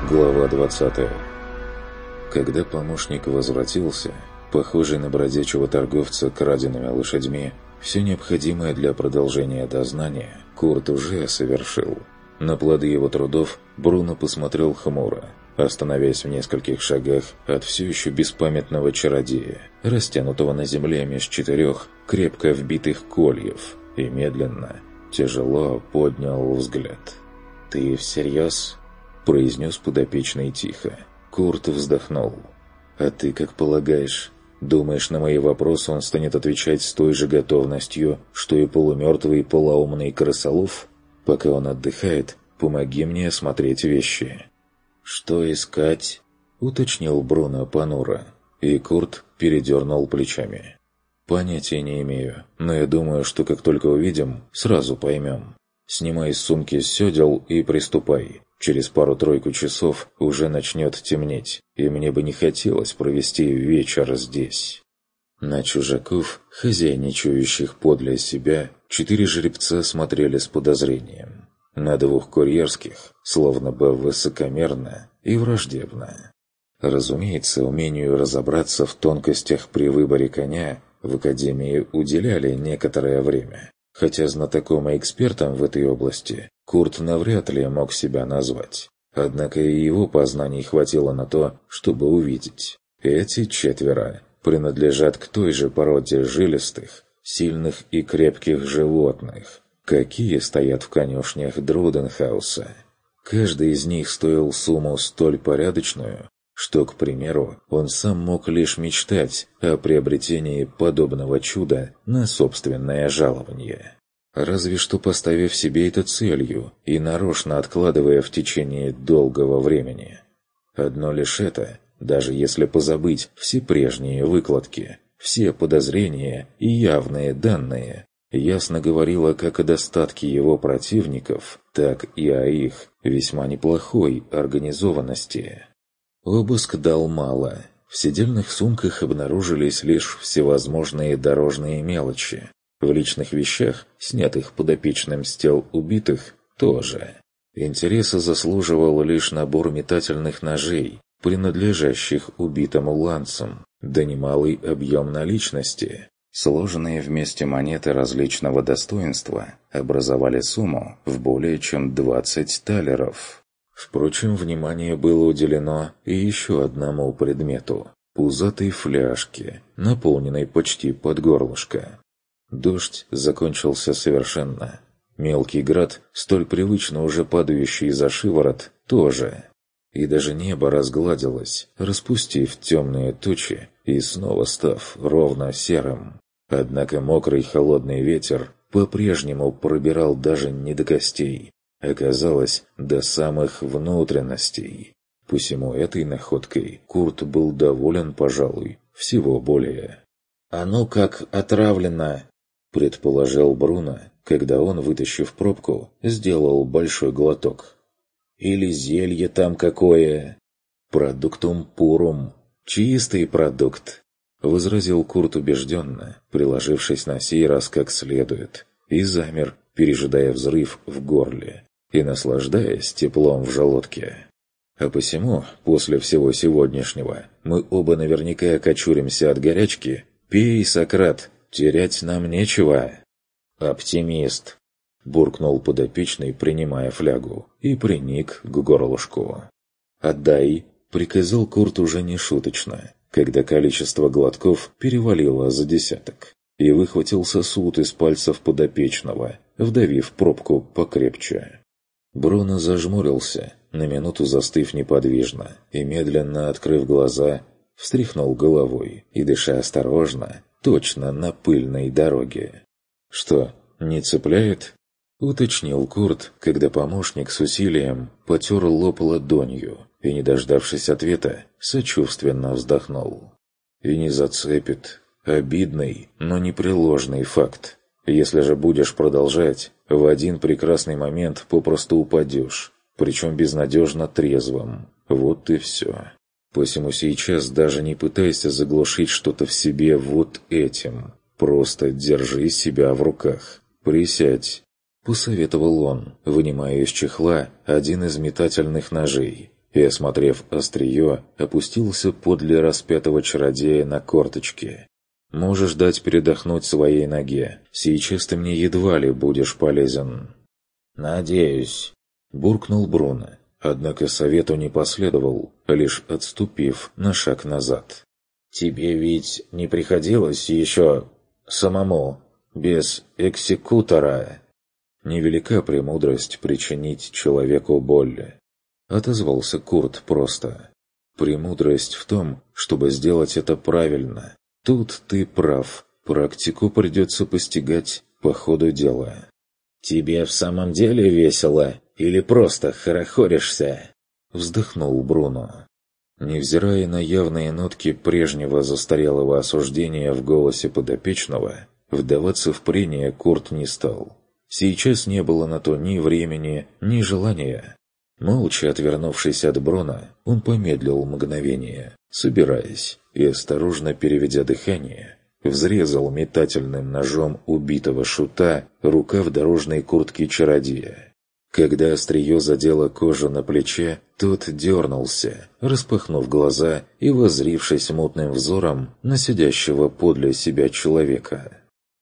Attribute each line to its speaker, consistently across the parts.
Speaker 1: Глава 20. Когда помощник возвратился, похожий на бродячего торговца краденными лошадьми, все необходимое для продолжения дознания Курт уже совершил. На плоды его трудов Бруно посмотрел хмуро, остановясь в нескольких шагах от все еще беспамятного чародея, растянутого на земле меж четырех крепко вбитых кольев, и медленно, тяжело поднял взгляд. «Ты всерьез?» – произнес подопечный тихо. Курт вздохнул. «А ты как полагаешь? Думаешь, на мои вопросы он станет отвечать с той же готовностью, что и полумертвый полоумный крысолов? Пока он отдыхает, помоги мне осмотреть вещи». «Что искать?» – уточнил Бруно понуро, и Курт передернул плечами. «Понятия не имею, но я думаю, что как только увидим, сразу поймем. Снимай из сумки сёдел и приступай. Через пару-тройку часов уже начнет темнеть, и мне бы не хотелось провести вечер здесь». На чужаков, хозяйничающих подле себя, 4 жеребца смотрели с подозрением. На 2 курьерских, словно бы высокомерно и враждебно. Разумеется, умению разобраться в тонкостях при выборе коня в Академии уделяли некоторое время. Хотя знатоком и экспертом в этой области Курт навряд ли мог себя назвать. Однако и его познаний хватило на то, чтобы увидеть. Эти 4 принадлежат к той же породе жилистых, сильных и крепких животных, какие стоят в конюшнях Друденхауса. Каждый из них стоил сумму столь порядочную, что, к примеру, он сам мог лишь мечтать о приобретении подобного чуда на собственное жалование. Разве что поставив себе это целью и нарочно откладывая в течение долгого времени. Одно лишь это, даже если позабыть все прежние выкладки, все подозрения и явные данные, ясно говорило как о достатке его противников, так и о их весьма неплохой организованности. Обыск дал мало. В седельных сумках обнаружились лишь всевозможные дорожные мелочи. В личных вещах, снятых подопечным с тел убитых, тоже. Интереса заслуживал лишь набор метательных ножей, принадлежащих убитому ланцам, да немалый объем наличности. Сложенные вместе монеты различного достоинства образовали сумму в более чем 20 талеров. Впрочем, внимание было уделено и еще одному предмету – пузатой фляжке, наполненной почти под горлышко. Дождь закончился совершенно. Мелкий град, столь привычно уже падающий за шиворот, тоже. И даже небо разгладилось, распустив темные тучи и снова став ровно серым. Однако мокрый холодный ветер по-прежнему пробирал даже не до костей, оказалось, до самых внутренностей. Посему этой находкой Курт был доволен, пожалуй, всего более. «Оно как отравлено», — предположил Бруно, когда он, вытащив пробку, сделал большой глоток. «Или зелье там какое?» «Продуктум пурум. Чистый продукт», — возразил Курт убежденно, приложившись на сей раз как следует, и замер, пережидая взрыв в горле и наслаждаясь теплом в желудке. А посему, после всего сегодняшнего, мы оба наверняка окочуримся от горячки. Пей, Сократ, терять нам нечего. «Оптимист», — буркнул подопечный, принимая флягу, и приник к горлышку. «Отдай», — приказал Курт уже не шуточно, когда количество глотков перевалило за 10, и выхватил сосуд из пальцев подопечного, вдавив пробку покрепче. Бруно зажмурился, на минуту застыв неподвижно, и, медленно открыв глаза, встряхнул головой и, дыша осторожно, точно на пыльной дороге. «Что, не цепляет?» — уточнил Курт, когда помощник с усилием потер лоб ладонью и, не дождавшись ответа, сочувственно вздохнул. «И не зацепит. Обидный, но непреложный факт. Если же будешь продолжать, в один прекрасный момент попросту упадешь, причем безнадежно трезвым. Вот и все. Посему сейчас даже не пытайся заглушить что-то в себе вот этим. Просто держи себя в руках. Присядь», — посоветовал он, вынимая из чехла один из метательных ножей, и, осмотрев острие, опустился подле распятого чародея на корточки. «Можешь дать передохнуть своей ноге. Сейчас ты мне едва ли будешь полезен».
Speaker 2: «Надеюсь», —
Speaker 1: буркнул Бруно, однако совету не последовал, лишь отступив на шаг назад.
Speaker 2: «Тебе ведь не приходилось еще самому, без экзекутора?»
Speaker 1: «Невелика премудрость причинить человеку боль», — отозвался Курт просто. «Премудрость в том, чтобы сделать это правильно. Тут ты прав, практику придется постигать по ходу дела».
Speaker 2: «Тебе в самом деле весело или просто хорохоришься?»
Speaker 1: — вздохнул Бруно. Невзирая на явные нотки прежнего застарелого осуждения в голосе подопечного, вдаваться в прения Курт не стал. Сейчас не было на то ни времени, ни желания. Молча отвернувшись от Бруно, он помедлил мгновение, собираясь, и, осторожно переведя дыхание, взрезал метательным ножом убитого шута рукав дорожной куртки чародея. Когда острие задело кожу на плече, тот дернулся, распахнув глаза и воззрившись мутным взором на сидящего подле себя человека.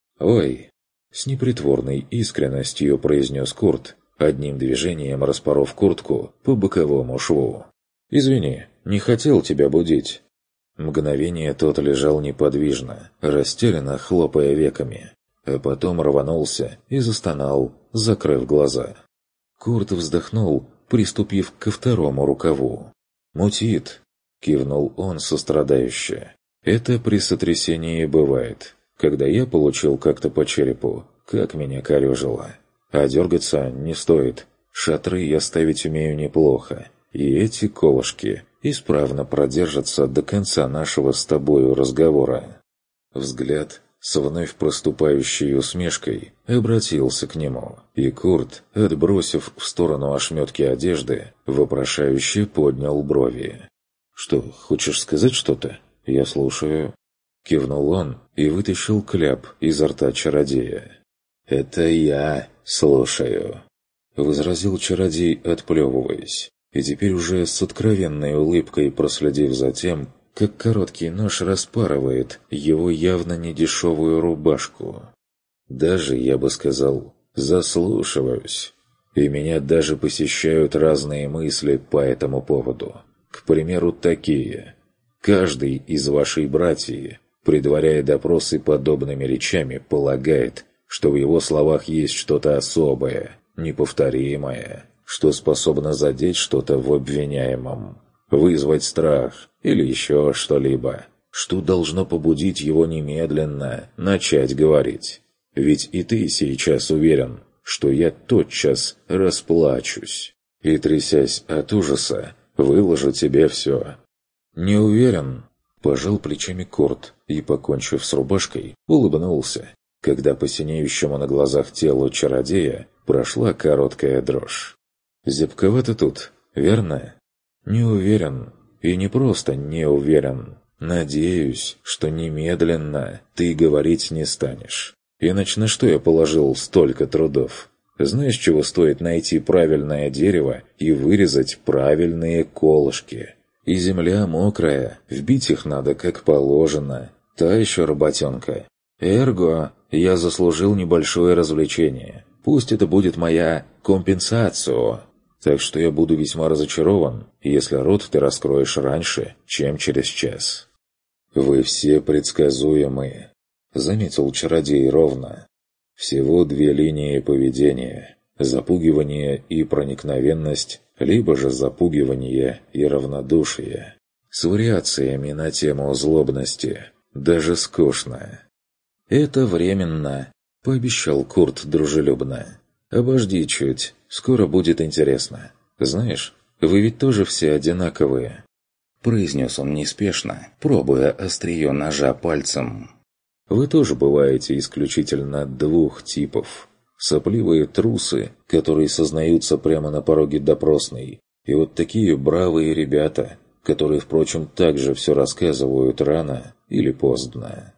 Speaker 1: «Ой!» — с непритворной искренностью произнес Курт, одним движением распоров куртку по боковому шву. «Извини, не хотел тебя будить». Мгновение тот лежал неподвижно, растерянно хлопая веками, а потом рванулся и застонал, закрыв глаза. Курт вздохнул, приступив ко второму рукаву. «Мутит», — кивнул он сострадающе. «Это при сотрясении бывает. Когда я получил как-то по черепу, как меня корёжило. А дергаться не стоит. Шатры я ставить умею неплохо. И эти колышки исправно продержатся до конца нашего с тобою разговора». Взгляд с вновь проступающей усмешкой обратился к нему, и Курт, отбросив в сторону ошметки одежды, вопрошающе поднял брови. «Что, хочешь сказать что-то? Я слушаю». Кивнул он и вытащил кляп изо рта чародея. «Это я слушаю», — возразил чародей, отплевываясь, и теперь уже с откровенной улыбкой проследив за тем, как короткий нож распарывает его явно недешевую рубашку. «Даже, я бы сказал, заслушиваюсь, и меня даже посещают разные мысли по этому поводу. К примеру, такие. Каждый из вашей братьи, предваряя допросы подобными речами, полагает, что в его словах есть что-то особое, неповторимое, что способно задеть что-то в обвиняемом, вызвать страх или еще что-либо, что должно побудить его немедленно начать говорить. Ведь и ты сейчас уверен, что я тотчас расплачусь и, трясясь от ужаса, выложу тебе все». «Не уверен», — пожал плечами Курт и, покончив с рубашкой, улыбнулся, когда по синеющему на глазах телу чародея прошла короткая дрожь. «Зябковато тут, верно?» «Не уверен. И не просто не уверен. Надеюсь, что немедленно ты говорить не станешь. Иначе на что я положил столько трудов? Знаешь, чего стоит найти правильное дерево и вырезать правильные колышки? И земля мокрая, вбить их надо как положено. Та еще работенка. Эрго, я заслужил небольшое развлечение. Пусть это будет моя компенсация. Так что я буду весьма разочарован, если рот ты раскроешь раньше, чем через час». «Вы все предсказуемые», — заметил чародей ровно. «Всего две линии поведения — запугивание и проникновенность, либо же запугивание и равнодушие. С вариациями на тему злобности. Даже скучно». «Это временно», — пообещал Курт дружелюбно. «Обожди чуть, скоро будет интересно. Знаешь, вы ведь тоже все одинаковые», — произнес он неспешно, пробуя острие ножа пальцем. «Вы тоже бываете исключительно двух типов. Сопливые трусы, которые сознаются прямо на пороге допросной, и вот такие бравые ребята, которые, впрочем, также все рассказывают рано или поздно.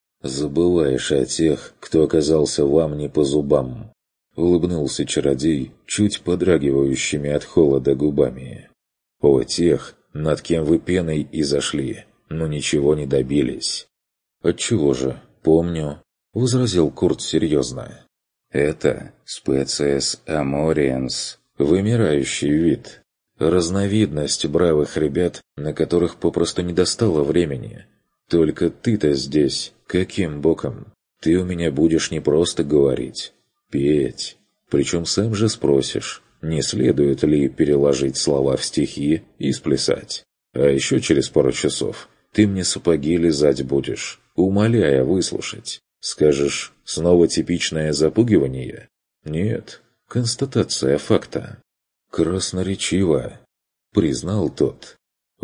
Speaker 1: Забываешь о тех, кто оказался вам не по зубам». Улыбнулся чародей, чуть подрагивающими от холода губами. о тех, над кем вы пеной и зашли, но ничего не добились». «Отчего же? Помню», — возразил Курт серьезно. «Это специес амориенс, вымирающий вид, разновидность бравых ребят, на которых попросту не достало времени. Только ты-то здесь каким боком? Ты у меня будешь не просто говорить, петь. Причем сам же спросишь, не следует ли переложить слова в стихи и сплясать. А еще через пару часов ты мне сапоги лизать будешь, умоляя выслушать. Скажешь, снова типичное запугивание? Нет, констатация факта». «Красноречиво», — признал тот.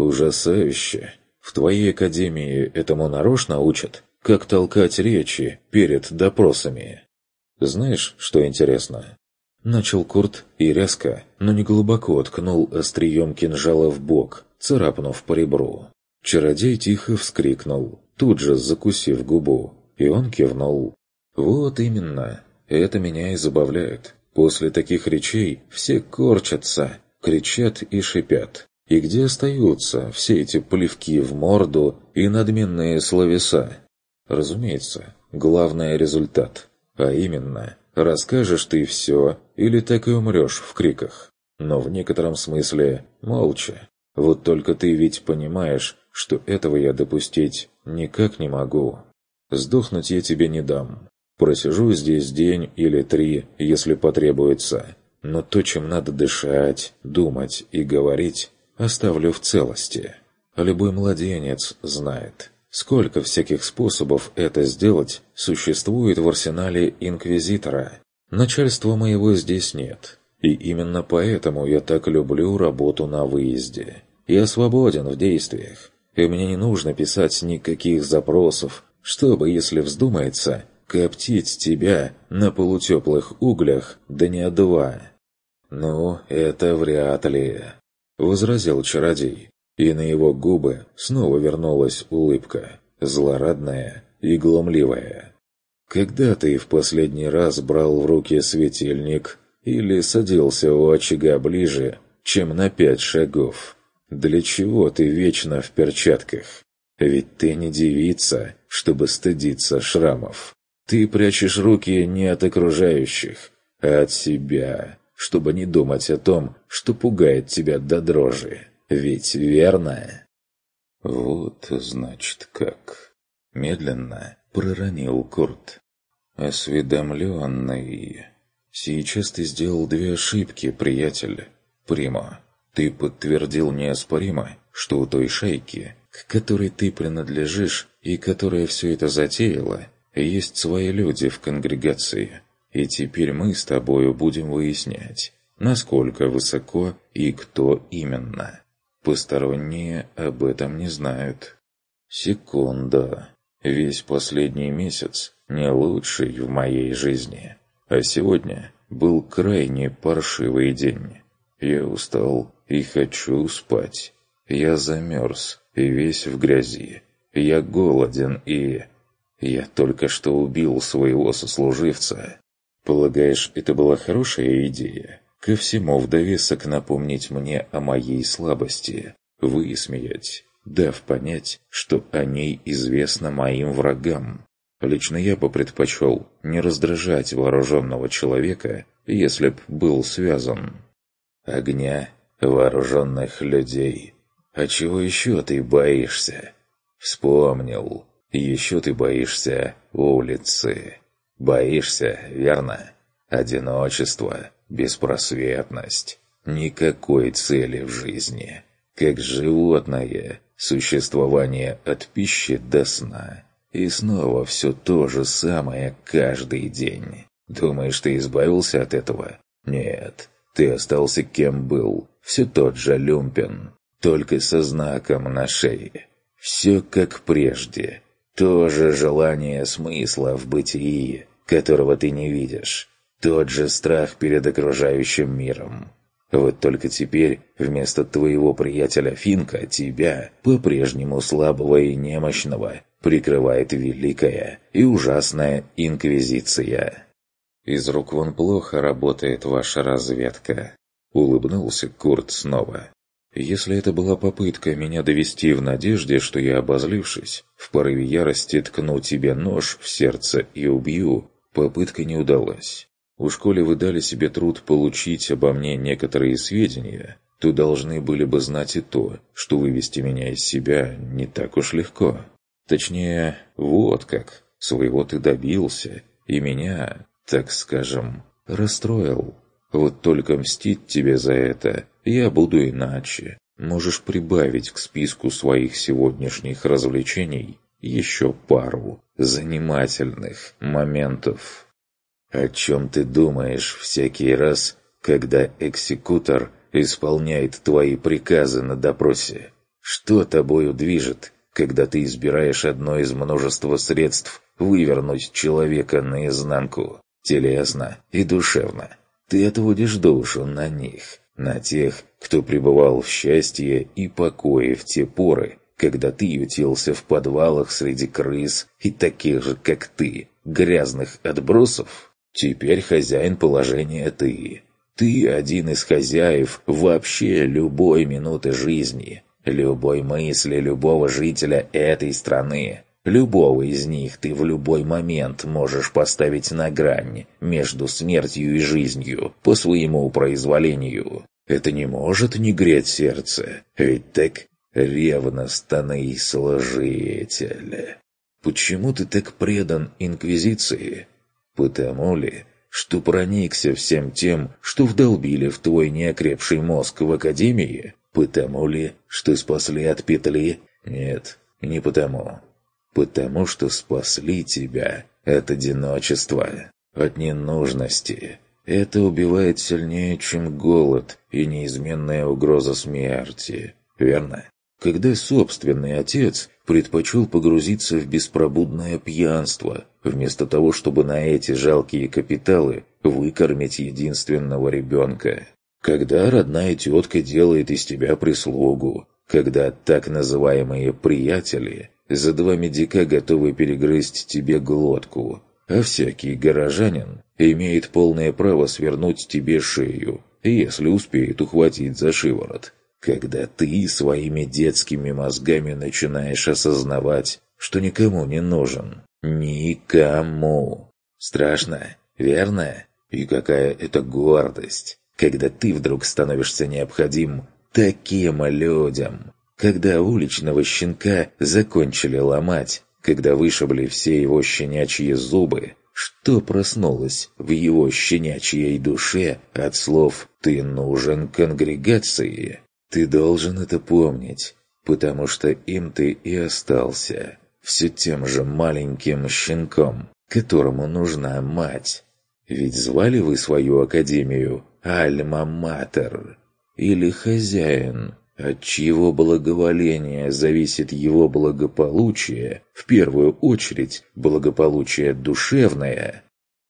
Speaker 1: «Ужасающе. В твоей академии этому нарочно учат, как толкать речи перед допросами». «Знаешь, что интересно?» Начал Курт и резко, но не глубоко ткнул острием кинжала в бок, царапнув по ребру. Чародей тихо вскрикнул, тут же закусив губу, и он кивнул. «Вот именно, это меня и забавляет. После таких речей все корчатся, кричат и шипят. И где остаются все эти плевки в морду и надменные словеса? Разумеется, главное — результат. А именно, расскажешь ты все, или так и умрешь в криках. Но в некотором смысле молча. Вот только ты ведь понимаешь, что этого я допустить никак не могу. Сдохнуть я тебе не дам. Просижу здесь день или 3, если потребуется. Но то, чем надо дышать, думать и говорить, оставлю в целости. А любой младенец знает, сколько всяких способов это сделать существует в арсенале инквизитора. Начальства моего здесь нет. И именно поэтому я так люблю работу на выезде. Я свободен в действиях. И мне не нужно писать никаких запросов, чтобы, если вздумается, коптить тебя на полутеплых углях, да не 2. «Ну, это вряд ли», — возразил чародей, и на его губы снова вернулась улыбка, злорадная и глумливая. «Когда ты в последний раз брал в руки светильник или садился у очага ближе, чем на 5 шагов? Для чего ты вечно в перчатках? Ведь ты не девица, чтобы стыдиться шрамов. Ты прячешь руки не от окружающих, а от себя, чтобы не думать о том, что пугает тебя до дрожи. Ведь верно?» «Вот, значит, как...» — медленно проронил Курт. «Осведомленный. Сейчас ты сделал 2 ошибки, приятель. Примо, ты подтвердил неоспоримо, что у той шайки, к которой ты принадлежишь и которая все это затеяла, есть свои люди в конгрегации. И теперь мы с тобою будем выяснять, насколько высоко и кто именно. Посторонние об этом не знают. Секунда. Весь последний месяц не лучший в моей жизни. А сегодня был крайне паршивый день. Я устал и хочу спать. Я замерз и весь в грязи. Я голоден и... Я только что убил своего сослуживца. Полагаешь, это была хорошая идея? Ко всему в довесок напомнить мне о моей слабости, высмеять, дав понять, что о ней известно моим врагам. Лично я бы предпочел не раздражать вооруженного человека, если б был связан. Огня, вооруженных людей. А чего еще ты боишься? Вспомнил. Еще ты боишься улицы. Боишься, верно? Одиночество, беспросветность, никакой цели в жизни. Как животное, существование от пищи до сна. И снова все то же самое каждый день. Думаешь, ты избавился от этого? Нет, ты остался кем был, все тот же люмпен, только со знаком на шее. Все как прежде. То же желание смысла в бытии, которого ты не видишь. Тот же страх перед окружающим миром. Вот только теперь вместо твоего приятеля Финка тебя, по-прежнему слабого и немощного, прикрывает великая и ужасная инквизиция. «Из рук вон плохо работает ваша разведка», — улыбнулся Курт снова. Если это была попытка меня довести в надежде, что я, обозлившись, в порыве ярости ткну тебе нож в сердце и убью, попытка не удалась. Уж коли вы дали себе труд получить обо мне некоторые сведения, то должны были бы знать и то, что вывести меня из себя не так уж легко. Точнее, вот как. Своего ты добился, и меня, так скажем, расстроил. Вот только мстить тебе за это я буду иначе. Можешь прибавить к списку своих сегодняшних развлечений еще пару занимательных моментов. О чем ты думаешь всякий раз, когда экзекутор исполняет твои приказы на допросе? Что тобою движет, когда ты избираешь одно из множества средств вывернуть человека наизнанку, телесно и душевно? Ты отводишь душу на них, на тех, кто пребывал в счастье и покое в те поры, когда ты ютился в подвалах среди крыс и таких же, как ты, грязных отбросов. Теперь хозяин положения ты. Ты один из хозяев вообще любой минуты жизни, любой мысли любого жителя этой страны. Любого из них ты в любой момент можешь поставить на грань между смертью и жизнью по своему произволению. Это не может не греть сердце, ведь так ревностный служитель. Почему ты так предан Инквизиции? Потому ли, что проникся всем тем, что вдолбили в твой неокрепший мозг в Академии? Потому ли, что спасли от петли? Нет, не потому. Потому что спасли тебя от одиночества, от ненужности. Это убивает сильнее, чем голод и неизменная угроза смерти. Верно? Когда собственный отец предпочел погрузиться в беспробудное пьянство, вместо того, чтобы на эти жалкие капиталы выкормить единственного ребенка. Когда родная тетка делает из тебя прислугу, когда так называемые «приятели» за 2 медика готовы перегрызть тебе глотку, а всякий горожанин имеет полное право свернуть тебе шею, если успеет ухватить за шиворот. Когда ты своими детскими мозгами начинаешь осознавать, что никому не нужен. Никому. Страшно, верно? И какая это гордость, когда ты вдруг становишься необходим таким людям. Когда уличного щенка закончили ломать, когда вышибли все его щенячьи зубы, что проснулось в его щенячьей душе от слов «ты нужен конгрегации». Ты должен это помнить, потому что им ты и остался, все тем же маленьким щенком, которому нужна мать. Ведь звали вы свою академию Альма-Матер или хозяин, от чьего благоволения зависит его благополучие, в первую очередь благополучие душевное.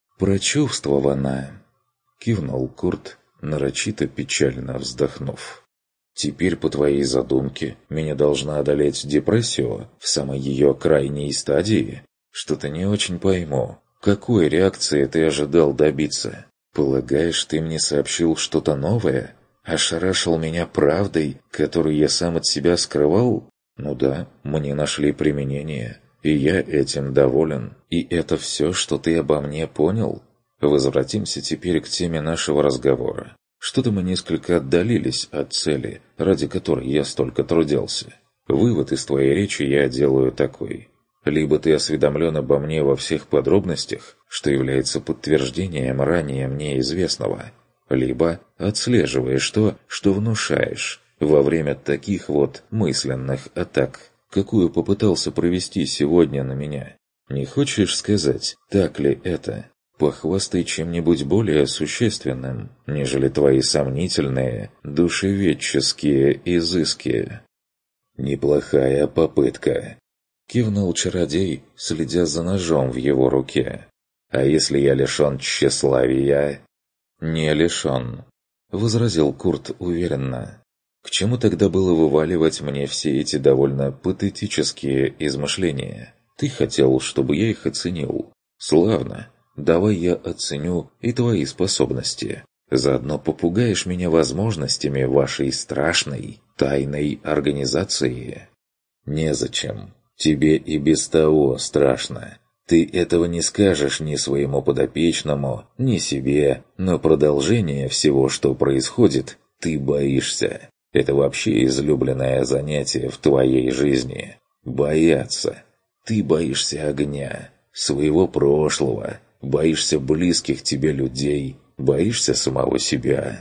Speaker 1: «Прочувствовано», — кивнул Курт, нарочито печально вздохнув. «Теперь, по твоей задумке, меня должна одолеть депрессия в самой ее крайней стадии? Что-то не очень пойму. Какой реакции ты ожидал добиться? Полагаешь, ты мне сообщил что-то новое? Ошарашил меня правдой, которую я сам от себя скрывал? Ну да, мне нашли применение, и я этим доволен. И это все, что ты обо мне понял? Возвратимся теперь к теме нашего разговора. Что-то мы несколько отдалились от цели, ради которой я столько трудился. Вывод из твоей речи я делаю такой. Либо ты осведомлен обо мне во всех подробностях, что является подтверждением ранее мне известного, либо отслеживаешь то, что внушаешь во время таких вот мысленных атак, какую попытался провести сегодня на меня. Не хочешь сказать, так ли это? Похвастай чем-нибудь более существенным, нежели твои сомнительные душеведческие изыски. «Неплохая попытка», — кивнул чародей, следя за ножом в его руке. «А если я лишен тщеславия?» «Не лишен», — возразил Курт уверенно. «К чему тогда было вываливать мне все эти довольно патетические измышления? Ты хотел, чтобы я их оценил. Славно. Давай я оценю и твои способности. Заодно попугаешь меня возможностями вашей страшной, тайной организации? Незачем. Тебе и без того страшно. Ты этого не скажешь ни своему подопечному, ни себе, но продолжение всего, что происходит, ты боишься. Это вообще излюбленное занятие в твоей жизни. Бояться. Ты боишься огня, своего прошлого, боишься близких тебе людей, боишься самого себя.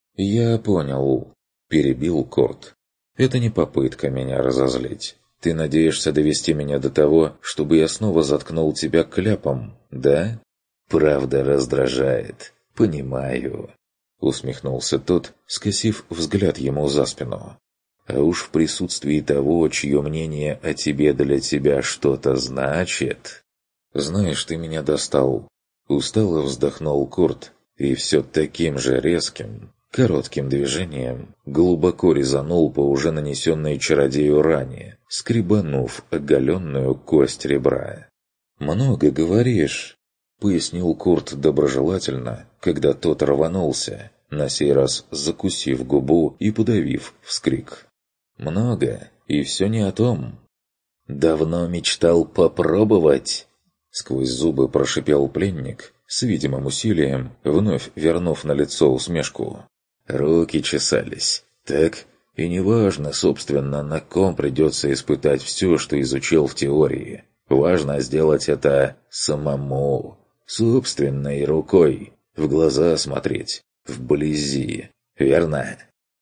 Speaker 1: «Я понял», – перебил Корт. «Это не попытка меня разозлить. Ты надеешься довести меня до того, чтобы я снова заткнул тебя кляпом, да? Правда раздражает. Понимаю». Усмехнулся тот, скосив взгляд ему за спину. «А уж в присутствии того, чье мнение о тебе для тебя что-то значит...» «Знаешь, ты меня достал». Устало вздохнул Корт, и все таким же резким, коротким движением глубоко резанул по уже нанесенной чародею ране, скребанув оголенную кость ребра. «Много говоришь», — пояснил Курт доброжелательно, когда тот рванулся, на сей раз закусив губу и подавив вскрик. «Много, и все не о том». «Давно мечтал попробовать?» Сквозь зубы прошипел пленник, с видимым усилием, вновь вернув на лицо усмешку. Руки чесались. Так, и неважно, собственно, на ком придется испытать все, что изучил в теории. Важно сделать это самому, собственной рукой, в глаза смотреть, вблизи, верно?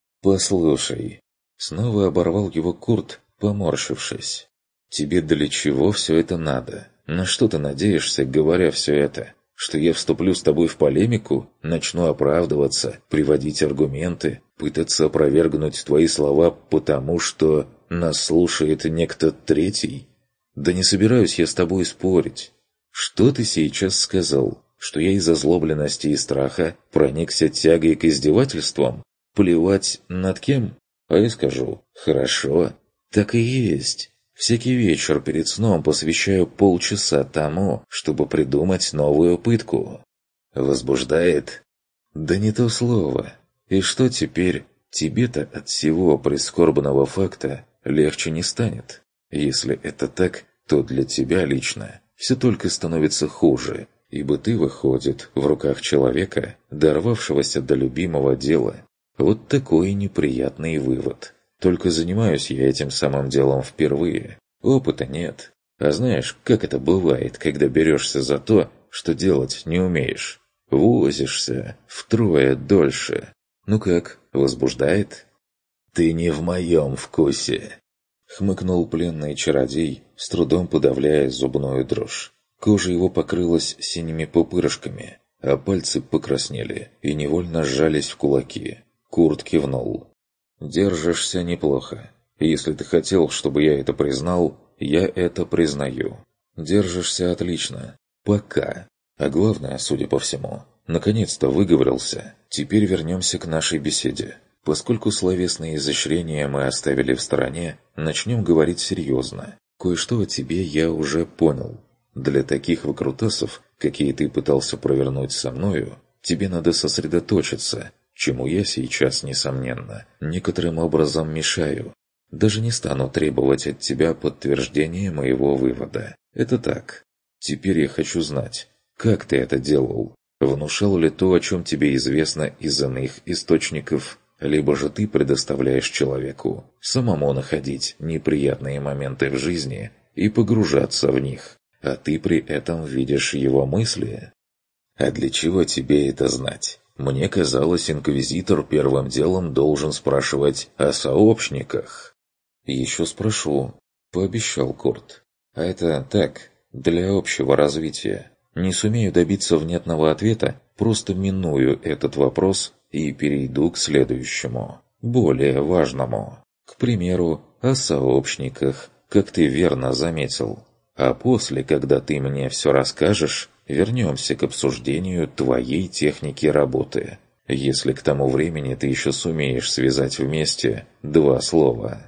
Speaker 1: «Послушай», — снова оборвал его Курт, поморщившись. «Тебе для чего все это надо? На что ты надеешься, говоря все это? Что я вступлю с тобой в полемику, начну оправдываться, приводить аргументы, пытаться опровергнуть твои слова потому, что нас слушает некто третий? Да не собираюсь я с тобой спорить. Что ты сейчас сказал? Что я из озлобленности и страха проникся тягой к издевательствам? Плевать над кем? А я скажу: хорошо, так и есть. Всякий вечер перед сном посвящаю полчаса тому, чтобы придумать новую пытку. Возбуждает? Да не то слово. И что теперь? Тебе-то от всего прискорбного факта легче не станет. Если это так, то для тебя лично все только становится хуже, ибо ты, выходит, в руках человека, дорвавшегося до любимого дела. Вот такой неприятный вывод. Только занимаюсь я этим самым делом впервые. Опыта нет. А знаешь, как это бывает, когда берешься за то, что делать не умеешь? Возишься втрое дольше. Ну как, возбуждает? «Ты не в моем вкусе», — хмыкнул пленный чародей, с трудом подавляя зубную дрожь. Кожа его покрылась синими пупырышками, а пальцы покраснели и невольно сжались в кулаки. Курт кивнул. «Держишься неплохо. Если ты хотел, чтобы я это признал, я это признаю. Держишься отлично. Пока. А главное, судя по всему, наконец-то выговорился. Теперь вернемся к нашей беседе. Поскольку словесные изощрения мы оставили в стороне, начнем говорить серьезно. Кое-что о тебе я уже понял. Для таких выкрутасов, какие ты пытался провернуть со мною, тебе надо сосредоточиться, чему я сейчас, несомненно, некоторым образом мешаю. Даже не стану требовать от тебя подтверждения моего вывода. Это так. Теперь я хочу знать, как ты это делал? Внушал ли то, о чем тебе известно из иных источников, либо же ты предоставляешь человеку самому находить неприятные моменты в жизни и погружаться в них, а ты при этом видишь его мысли? А для чего тебе это знать? Мне казалось, инквизитор первым делом должен спрашивать о сообщниках. «Еще спрошу», — пообещал Корт. «А это так, для общего развития. Не сумею добиться внятного ответа, просто миную этот вопрос и перейду к следующему, более важному. К примеру, о сообщниках, как ты верно заметил. А после, когда ты мне все расскажешь, вернемся к обсуждению твоей техники работы, если к тому времени ты еще сумеешь связать вместе два слова».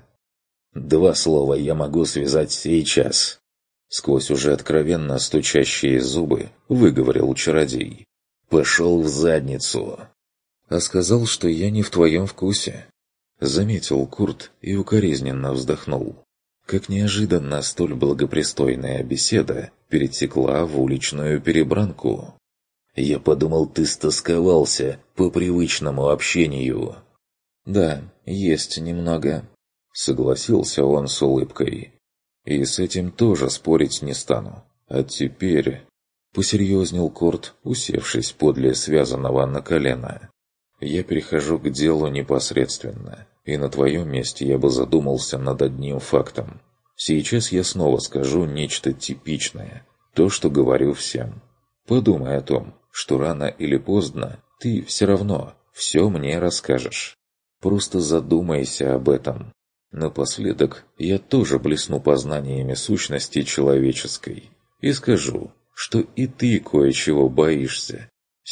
Speaker 1: «Два слова я могу связать сейчас», — сквозь уже откровенно стучащие зубы выговорил чародей. «Пошел в задницу». «А сказал, что я не в твоем вкусе». заметил Курт и укоризненно вздохнул. Как неожиданно столь благопристойная беседа перетекла в уличную перебранку. «Я подумал, ты стосковался по привычному общению». «Да, есть немного», — согласился он с улыбкой. «И с этим тоже спорить не стану. А теперь...» — посерьезнел Курт, усевшись подле связанного на колено. «Я перехожу к делу непосредственно, и на твоем месте я бы задумался над одним фактом. Сейчас я снова скажу нечто типичное, то, что говорю всем. Подумай о том, что рано или поздно ты все равно все мне расскажешь. Просто задумайся об этом. Напоследок я тоже блесну познаниями сущности человеческой и скажу, что и ты кое-чего боишься.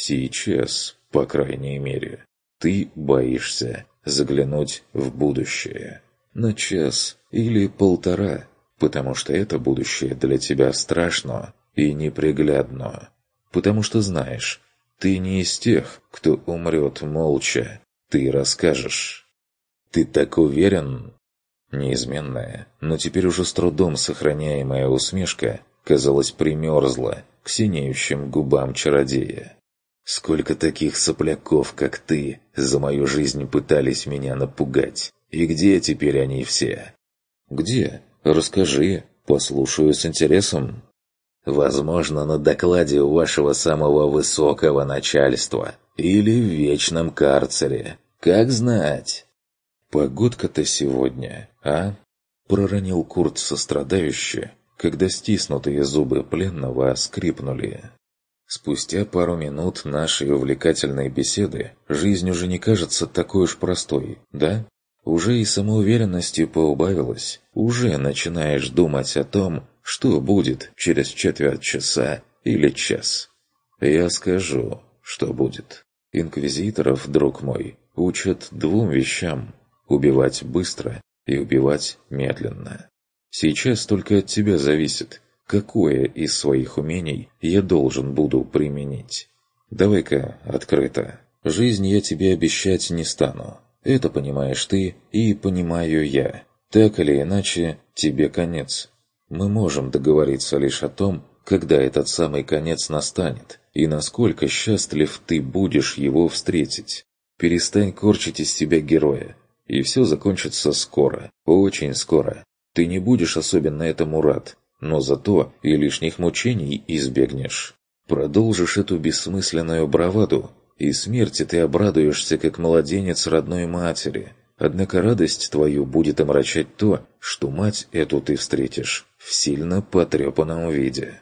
Speaker 1: Сейчас, по крайней мере, ты боишься заглянуть в будущее. На час или полтора, потому что это будущее для тебя страшно и неприглядно. Потому что знаешь, ты не из тех, кто умрет молча. Ты расскажешь. Ты так уверен? Неизменная, но теперь уже с трудом сохраняемая усмешка, казалось, примерзла к синеющим губам чародея. Сколько таких сопляков, как ты, за мою жизнь пытались меня напугать. И где теперь они все? Где? Расскажи, послушаю с интересом. Возможно, на докладе у вашего самого высокого начальства. Или в вечном карцере. Как знать? Погодка-то сегодня, а? Проронил Курт сострадающе, когда стиснутые зубы пленного скрипнули. Спустя пару минут нашей увлекательной беседы жизнь уже не кажется такой уж простой, да? Уже и самоуверенности поубавилось. Уже начинаешь думать о том, что будет через четверть часа или час. Я скажу, что будет. Инквизиторов, друг мой, учат двум вещам – убивать быстро и убивать медленно. Сейчас только от тебя зависит, какое из своих умений я должен буду применить. Давай-ка открыто. Жизнь я тебе обещать не стану. Это понимаешь ты и понимаю я. Так или иначе, тебе конец. Мы можем договориться лишь о том, когда этот самый конец настанет, и насколько счастлив ты будешь его встретить. Перестань корчить из себя героя, и все закончится скоро, очень скоро. Ты не будешь особенно этому рад, но зато и лишних мучений избегнешь. Продолжишь эту бессмысленную браваду, и смерти ты обрадуешься, как младенец родной матери. Однако радость твою будет омрачать то, что мать эту ты встретишь в сильно потрепанном виде.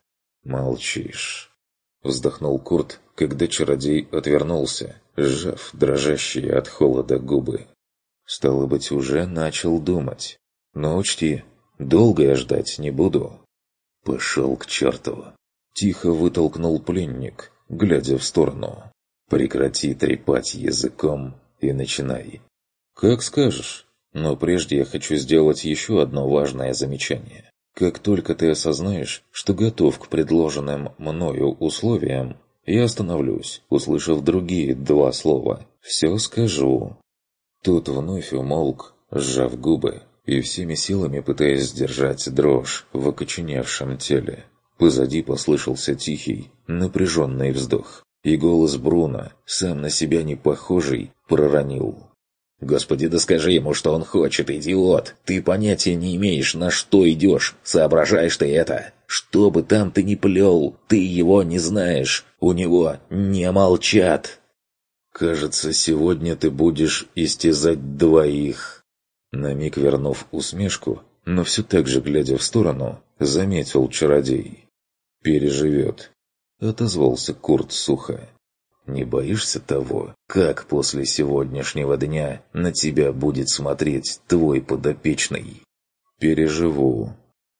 Speaker 1: Молчишь. Вздохнул Курт, когда чародей отвернулся, сжав дрожащие от холода губы. Стало быть, уже начал думать. Но учти, долго я ждать не буду. Пошел к черту. Тихо вытолкнул пленник, глядя в сторону. Прекрати трепать языком и начинай. Как скажешь. Но прежде я хочу сделать еще одно важное замечание. Как только ты осознаешь, что готов к предложенным мною условиям, я остановлюсь, услышав другие два слова. Все скажу. Тут вновь умолк, сжав губы, и всеми силами пытаясь сдержать дрожь в окоченевшем теле. Позади послышался тихий, напряженный вздох, и голос Бруно, сам на себя не похожий, проронил. «Господи, да скажи ему, что он хочет, идиот! Ты понятия не имеешь, на что идешь, соображаешь ты это! Что бы там ты ни плел, ты его не знаешь, у него не молчат!» «Кажется, сегодня ты будешь истязать двоих!» На миг вернув усмешку, но все так же глядя в сторону, заметил чародей. «Переживет», — отозвался Курт сухо. «Не боишься того, как после сегодняшнего дня на тебя будет смотреть твой подопечный?» «Переживу».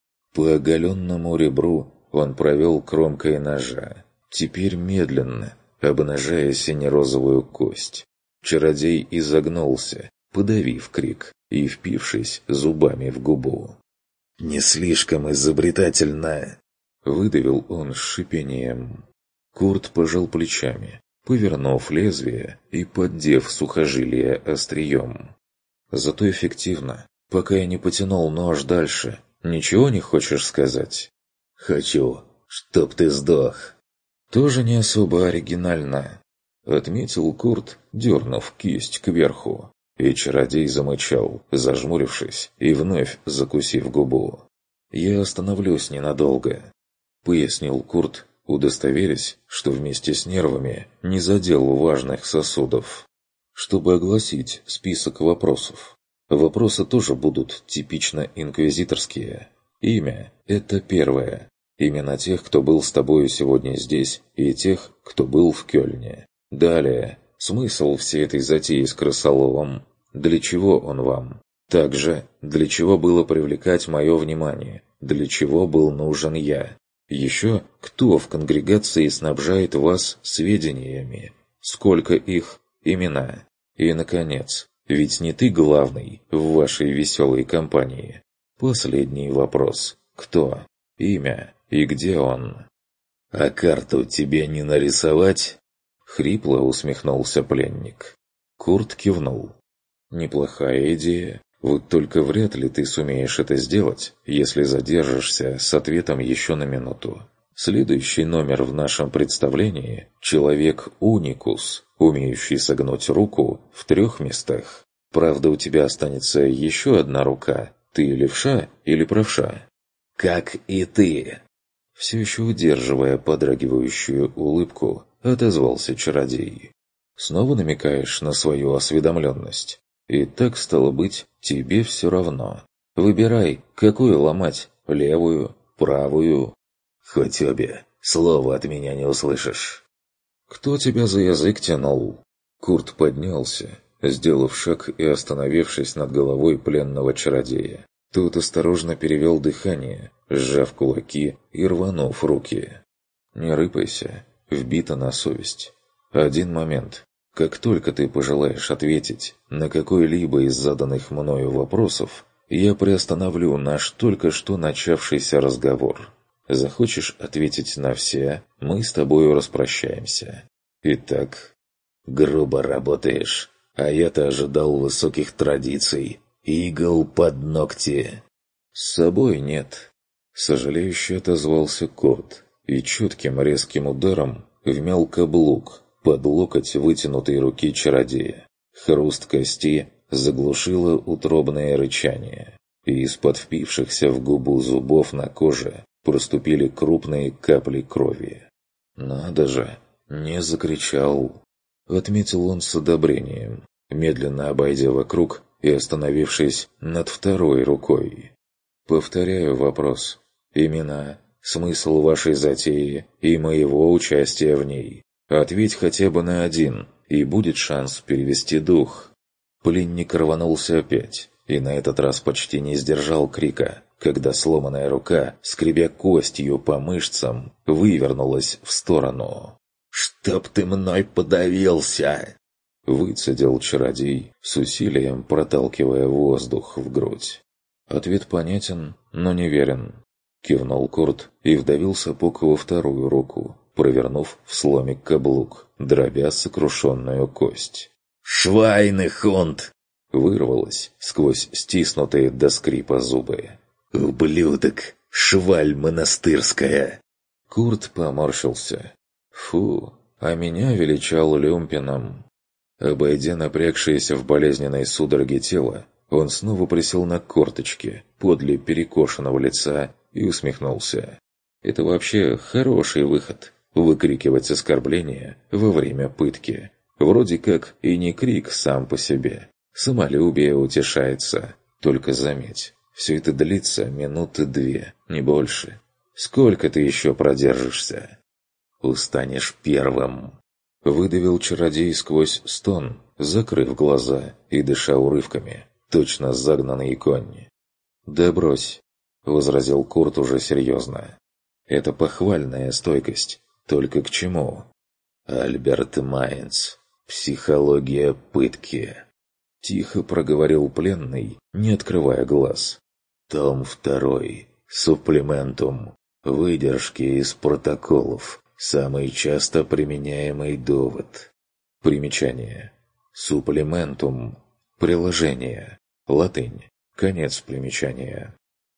Speaker 1: По оголенному ребру он провел кромкой ножа, теперь медленно, обнажая сине-розовую кость. Чародей изогнулся, подавив крик и впившись зубами в губу. «Не слишком изобретательно!» — выдавил он с шипением. Курт пожал плечами, повернув лезвие и поддев сухожилие острием. Зато эффективно. Пока я не потянул нож дальше. Ничего не хочешь сказать?
Speaker 2: Хочу, чтоб ты сдох.
Speaker 1: Тоже не особо оригинально. Отметил Курт, дернув кисть кверху. И чародей замычал, зажмурившись и вновь закусив губу. «Я остановлюсь ненадолго», — пояснил Курт, удостоверясь, что вместе с нервами не задел важных сосудов. Чтобы огласить список вопросов. Вопросы тоже будут типично инквизиторские. Имя – это первое. Имена тех, кто был с тобою сегодня здесь, и тех, кто был в Кёльне. Далее, смысл всей этой затеи с крысоловом. Для чего он вам? Также, для чего было привлекать мое внимание? Для чего был нужен я? Еще, кто в конгрегации снабжает вас сведениями? Сколько их? Имена. И, наконец, ведь не ты главный в вашей веселой компании. Последний вопрос. Кто? Имя? И где он?
Speaker 2: «А карту тебе не нарисовать?»
Speaker 1: Хрипло усмехнулся пленник. Курт кивнул. «Неплохая идея. Вот только вряд ли ты сумеешь это сделать, если задержишься с ответом еще на минуту. Следующий номер в нашем представлении – человек-уникус, умеющий согнуть руку в 3 местах. Правда, у тебя останется еще одна рука. Ты левша или правша?»
Speaker 2: «Как и ты!»
Speaker 1: Все еще удерживая подрагивающую улыбку, отозвался чародей. «Снова намекаешь на свою осведомленность? И так, стало быть, тебе все равно. Выбирай, какую ломать, левую, правую».
Speaker 2: «Хоть обе, слова от меня не услышишь».
Speaker 1: «Кто тебя за язык тянул?» Курт поднялся, сделав шаг и остановившись над головой пленного чародея. Тот осторожно перевел дыхание, сжав кулаки и рванув руки. «Не рыпайся, вбито на совесть. Один момент. Как только ты пожелаешь ответить на какой-либо из заданных мною вопросов, я приостановлю наш только что начавшийся разговор. Захочешь ответить на все, мы с тобою распрощаемся. Итак...»
Speaker 2: «Грубо работаешь, а я-то ожидал высоких традиций. Игл под ногти».
Speaker 1: «С собой нет», — сожалеюще отозвался Курт и чутким резким ударом вмял каблук под локоть вытянутой руки чародея. Хруст кости заглушило утробное рычание, и из-под впившихся в губу зубов на коже проступили крупные капли крови. «Надо же, не закричал», — отметил он с одобрением, медленно обойдя вокруг и остановившись над второй рукой. «Повторяю вопрос. Имена, смысл вашей затеи и моего участия в ней. Ответь хотя бы на один, и будет шанс перевести дух». Пленник рванулся опять, и на этот раз почти не сдержал крика, когда сломанная рука, скребя костью по мышцам, вывернулась в сторону.
Speaker 2: «Чтоб ты мной подавился!»
Speaker 1: Выцедил чародей, с усилием проталкивая воздух в грудь. «Ответ понятен, но неверен», — кивнул Курт и вдавил сапог во вторую руку, провернув в сломик каблук, дробя сокрушенную кость.
Speaker 2: «Швайнехунд!»
Speaker 1: — вырвалось сквозь стиснутые до скрипа зубы.
Speaker 2: «Ублюдок! Шваль монастырская!»
Speaker 1: Курт поморщился. «Фу, а меня величал люмпином». Обойдя напрягшееся в болезненной судороге тело, он снова присел на корточки подле перекошенного лица и усмехнулся. Это вообще хороший выход – выкрикивать оскорбления во время пытки. Вроде как и не крик сам по себе. Самолюбие утешается. Только заметь, все это длится минуты 2, не больше. Сколько ты еще продержишься?
Speaker 2: «Устанешь первым!»
Speaker 1: Выдавил чародей сквозь стон, закрыв глаза и дыша урывками, точно загнанный конь. «Да брось», — возразил Курт уже серьезно. «Это похвальная стойкость. Только к чему?»
Speaker 2: «Альберт Майнц. Психология пытки»,
Speaker 1: — тихо проговорил пленный, не открывая глаз.
Speaker 2: «Том 2. Суплементум. Выдержки из протоколов. Самый часто применяемый довод».
Speaker 1: Примечание. Суплементум. Приложение. Латынь. Конец примечания.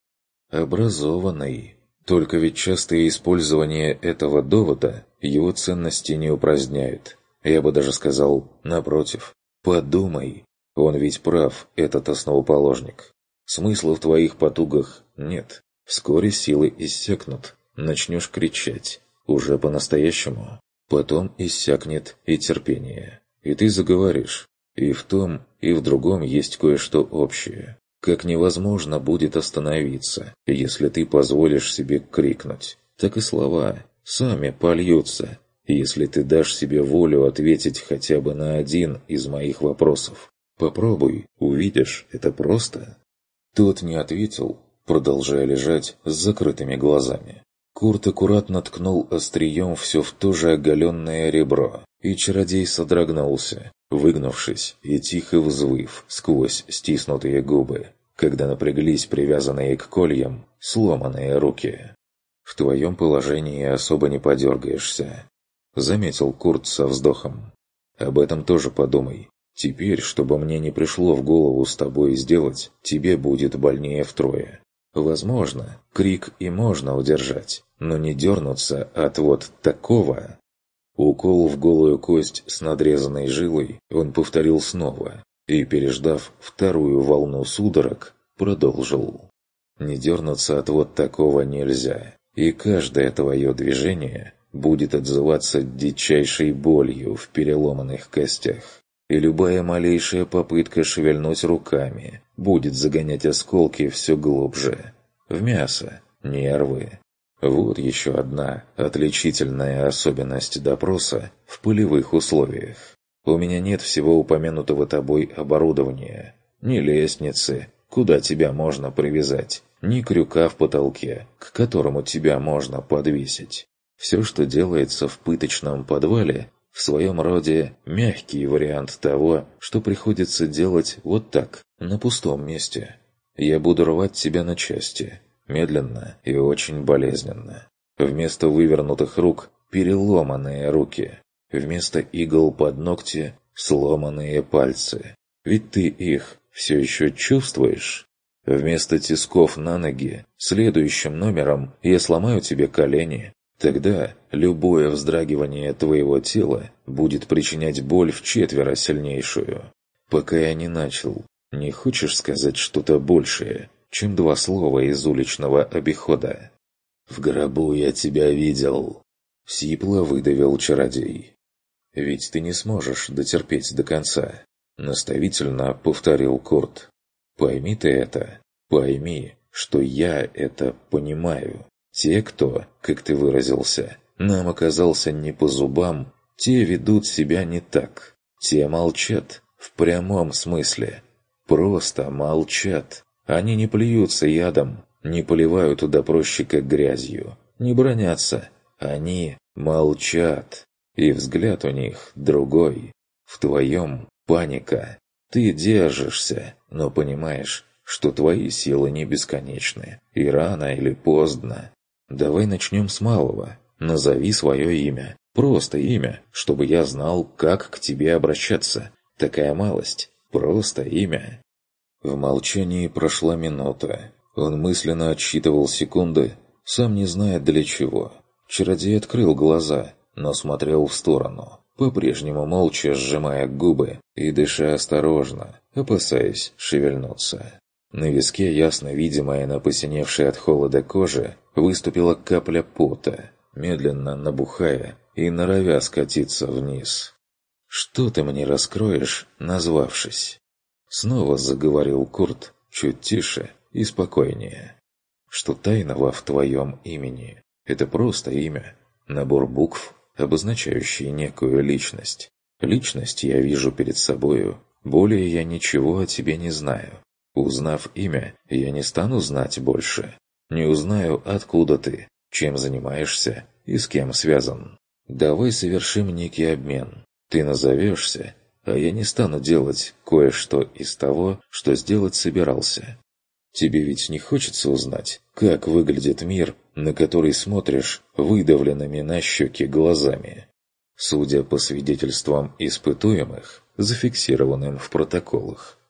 Speaker 1: Образованный. Только ведь частое использование этого довода его ценности не упраздняет. Я бы даже сказал, напротив. Подумай. Он ведь прав, этот основоположник. Смысла в твоих потугах нет. Вскоре силы иссякнут. Начнешь кричать. Уже по-настоящему. Потом иссякнет и терпение. И ты заговоришь. И в том, и в другом есть кое-что общее. Как невозможно будет остановиться, если ты позволишь себе крикнуть. Так и слова сами польются, если ты дашь себе волю ответить хотя бы на один из моих вопросов. Попробуй, увидишь, это просто. Тот не ответил, продолжая лежать с закрытыми глазами. Курт аккуратно ткнул острием все в то же оголенное ребро, и чародей содрогнулся, выгнувшись и тихо взвыв сквозь стиснутые губы, когда напряглись привязанные к кольям сломанные руки. «В твоем положении особо не подергаешься», — заметил Курт со вздохом. «Об этом тоже подумай. Теперь, чтобы мне не пришло в голову с тобой сделать, тебе будет больнее втрое. Возможно, крик и можно удержать, но не дернуться от вот такого». Укол в голую кость с надрезанной жилой он повторил снова и, переждав вторую волну судорог, продолжил. «Не дернуться от вот такого нельзя, и каждое твое движение будет отзываться дичайшей болью в переломанных костях, и любая малейшая попытка шевельнуть руками будет загонять осколки все глубже, в мясо, нервы. Вот еще одна отличительная особенность допроса в полевых условиях. У меня нет всего упомянутого тобой оборудования, ни лестницы, куда тебя можно привязать, ни крюка в потолке, к которому тебя можно подвесить. Все, что делается в пыточном подвале, в своем роде мягкий вариант того, что приходится делать вот так, на пустом месте. Я буду рвать тебя на части, медленно и очень болезненно. Вместо вывернутых рук – переломанные руки. Вместо игл под ногти – сломанные пальцы. Ведь ты их все еще чувствуешь? Вместо тисков на ноги следующим номером я сломаю тебе колени. Тогда любое вздрагивание твоего тела будет причинять боль вчетверо сильнейшую. Пока я не начал, не хочешь сказать что-то большее, чем 2 слова из уличного обихода? «В гробу я тебя видел», — сипло выдавил чародей. «Ведь ты не сможешь дотерпеть до конца», — наставительно повторил Курт. «Пойми ты это, пойми, что я это понимаю. Те, кто, как ты выразился, нам оказался не по зубам, те ведут себя не так. Те молчат, в прямом смысле. Просто молчат. Они не плюются ядом, не поливают у допросчика грязью, не бронятся. Они молчат. И взгляд у них другой. В твоем паника. Ты держишься, но понимаешь, что твои силы не бесконечны. И рано или поздно. Давай начнем с малого. Назови свое имя. Просто имя, чтобы я знал, как к тебе обращаться. Такая малость. Просто имя». В молчании прошла минута. Он мысленно отсчитывал секунды, сам не зная для чего. Чародей открыл глаза, но смотрел в сторону, по-прежнему молча сжимая губы и дыша осторожно, опасаясь шевельнуться. На виске, ясно видимая на посиневшей от холода коже, выступила капля пота, медленно набухая и норовя скатиться вниз. «Что ты мне раскроешь, назвавшись?» Снова заговорил Курт, чуть тише и спокойнее. «Что тайного в твоем имени? Это просто имя, набор букв, обозначающий некую личность. Личность я вижу перед собою, более я ничего о тебе не знаю. Узнав имя, я не стану знать больше. Не узнаю, откуда ты, чем занимаешься и с кем связан. Давай совершим некий обмен. Ты назовешься, а я не стану делать кое-что из того, что сделать собирался. Тебе ведь не хочется узнать, как выглядит мир, на который смотришь выдавленными на щеки глазами? Судя по свидетельствам испытуемых, зафиксированным в протоколах,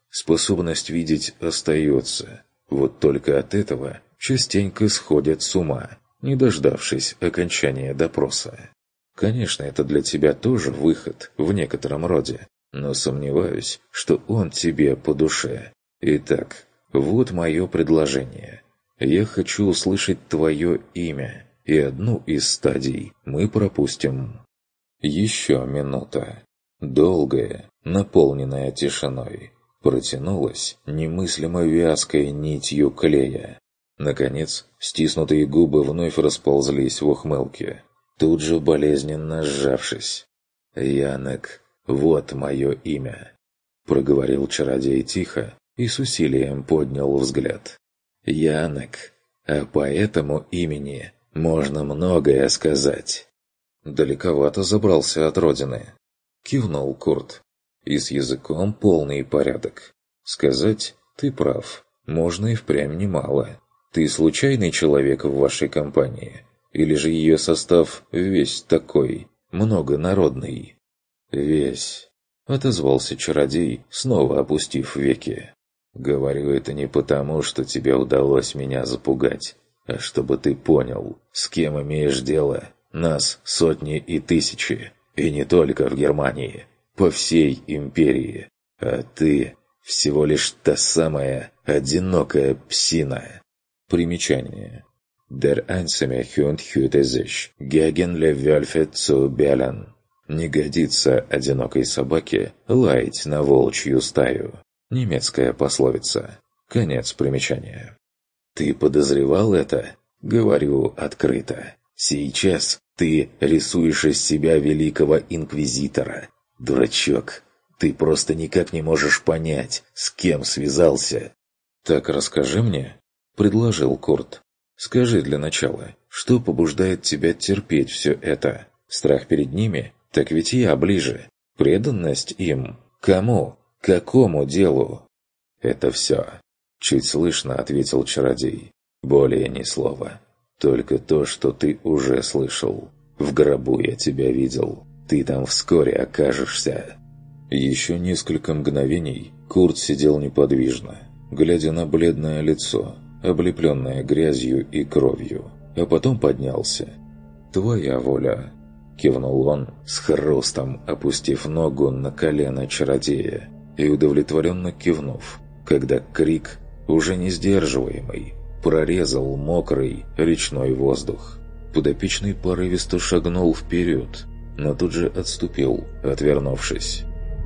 Speaker 1: Способность видеть остается. Вот только от этого частенько сходят с ума, не дождавшись окончания допроса. Конечно, это для тебя тоже выход в некотором роде, но сомневаюсь, что он тебе по душе. Итак, вот мое предложение. Я хочу услышать твое имя, и одну из стадий мы пропустим. Еще минута. Долгая, наполненная тишиной, протянулась немыслимо вязкой нитью клея. Наконец, стиснутые губы вновь расползлись в ухмылке, тут же болезненно сжавшись. «Янек, вот мое имя», — проговорил чародей тихо и с усилием поднял взгляд. «Янек, а по этому имени можно многое сказать». «Далековато забрался от родины», — кивнул Курт. «И с языком полный порядок. Сказать, ты прав, можно и впрямь немало. Ты случайный человек в вашей компании? Или же ее состав весь такой, многонародный?» «Весь», — отозвался чародей, снова опустив веки. «Говорю это не потому, что тебе удалось меня запугать, а чтобы ты понял, с кем имеешь дело. Нас сотни и тысячи, и не только в Германии, по всей империи. А ты всего лишь та самая одинокая псина». Примечание. Der einsame Hund hüte sich gegen le Wölfe zu bellen. Не годится одинокой собаке лаять на волчью стаю. Немецкая пословица. Конец примечания. «Ты подозревал это?» «Говорю открыто. Сейчас ты рисуешь из себя великого инквизитора. Дурачок, ты просто никак не можешь понять, с кем связался». «Так расскажи мне», — предложил Курт. «Скажи для начала, что побуждает тебя терпеть все это? Страх перед ними? Так ведь я ближе. Преданность им? Кому? Какому делу?» «Это все», — чуть слышно ответил чародей. «Более ни слова. Только то, что ты уже слышал. В гробу я тебя видел. Ты там вскоре окажешься». Еще несколько мгновений Курт сидел неподвижно, глядя на бледное лицо, облепленное грязью и кровью, а потом поднялся. «Твоя воля», — кивнул он, с хрустом опустив ногу на колено чародея и удовлетворенно кивнув, когда крик, уже не сдерживаемый, прорезал мокрый речной воздух. Подопечный порывисто шагнул вперед, но тут же отступил, отвернувшись.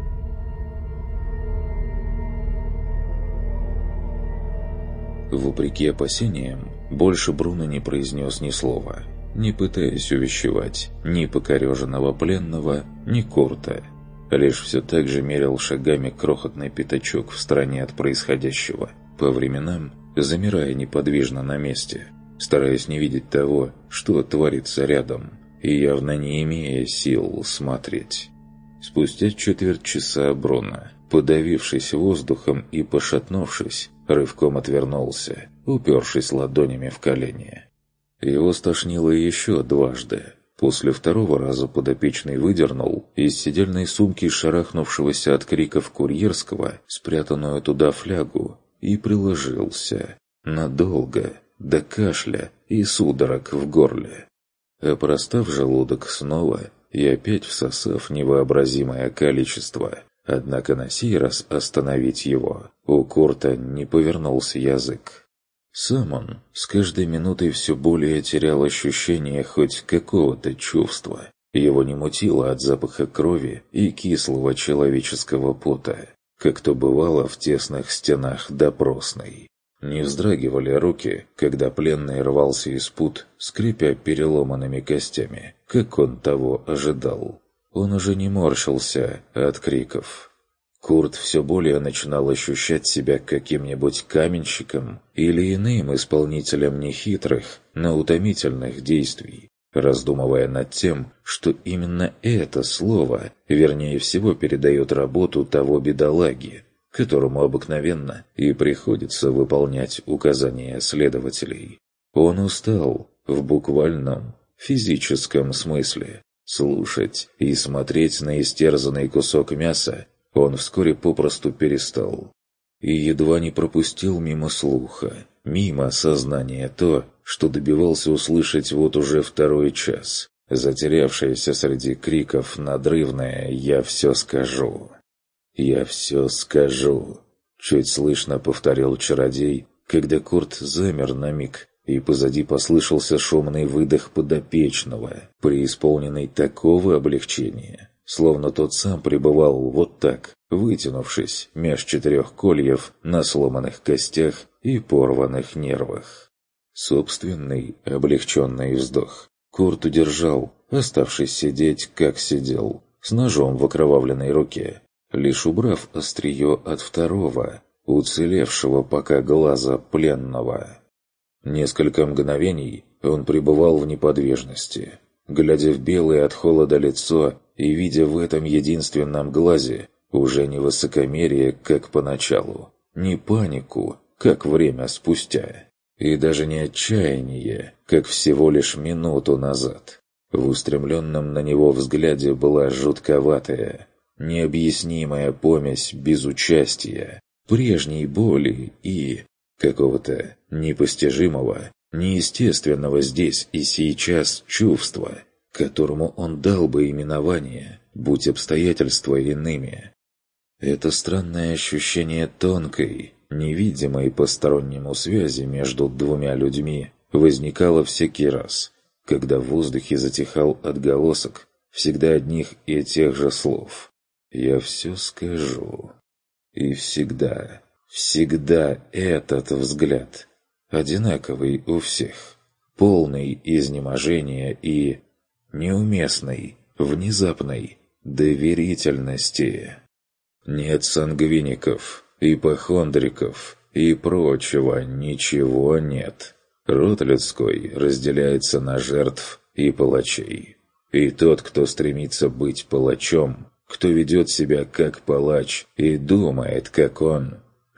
Speaker 1: Вопреки опасениям, больше Бруно не произнес ни слова, не пытаясь увещевать ни покореженного пленного, ни Курта. Лишь все так же мерил шагами крохотный пятачок в стороне от происходящего, по временам замирая неподвижно на месте, стараясь не видеть того, что творится рядом, и явно не имея сил смотреть. Спустя четверть часа Бруно, подавившись воздухом и пошатнувшись, рывком отвернулся, упершись ладонями в колени. Его стошнило еще дважды. После второго раза подопечный выдернул из седельной сумки шарахнувшегося от криков курьерского спрятанную туда флягу и приложился. Надолго, до кашля и судорог в горле. Опростав желудок снова и опять всосав невообразимое количество, однако на сей раз остановить его у Курта не повернулся язык. Сам он с каждой минутой все более терял ощущение хоть какого-то чувства. Его не мутило от запаха крови и кислого человеческого пота, как то бывало в тесных стенах допросной. Не вздрагивали руки, когда пленный рвался из пут, скрипя переломанными костями, как он того ожидал. Он уже не морщился от криков. Курт все более начинал ощущать себя каким-нибудь каменщиком или иным исполнителем нехитрых, но утомительных действий, раздумывая над тем, что именно это слово, вернее всего, передает работу того бедолаги, которому обыкновенно и приходится выполнять указания следователей. Он устал в буквальном, физическом смысле. Слушать и смотреть на истерзанный кусок мяса он вскоре попросту перестал. и едва не пропустил мимо слуха, мимо сознания то, что добивался услышать вот уже второй час, затерявшееся среди криков надрывное «Я все скажу». «Я все скажу», — чуть слышно повторил чародей, когда Курт замер на миг, и позади послышался шумный выдох подопечного, преисполненный такого облегчения, словно тот сам пребывал вот так, вытянувшись меж четырех кольев на сломанных костях и порванных нервах. Собственный облегченный вздох Курт удержал, оставшись сидеть, как сидел, с ножом в окровавленной руке, лишь убрав острие от второго, уцелевшего пока глаза пленного. Несколько мгновений он пребывал в неподвижности, глядя в белое от холода лицо и видя в этом единственном глазе уже не высокомерие, как поначалу, не панику, как время спустя, и даже не отчаяние, как всего лишь минуту назад. В устремленном на него взгляде была жутковатая, необъяснимая помесь безучастия, прежней боли и какого-то непостижимого, неестественного здесь и сейчас чувства, которому он дал бы именование, будь обстоятельства иными. Это странное ощущение тонкой, невидимой постороннему связи между двумя людьми возникало всякий раз, когда в воздухе затихал отголосок всегда одних и тех же слов. «Я все скажу». И всегда этот взгляд, одинаковый у всех, полный изнеможения и неуместной, внезапной доверительности. Нет сангвиников, ипохондриков и прочего ничего нет. Род людской разделяется на жертв и палачей. И тот, кто стремится быть палачом, кто ведет себя как палач и думает, как он,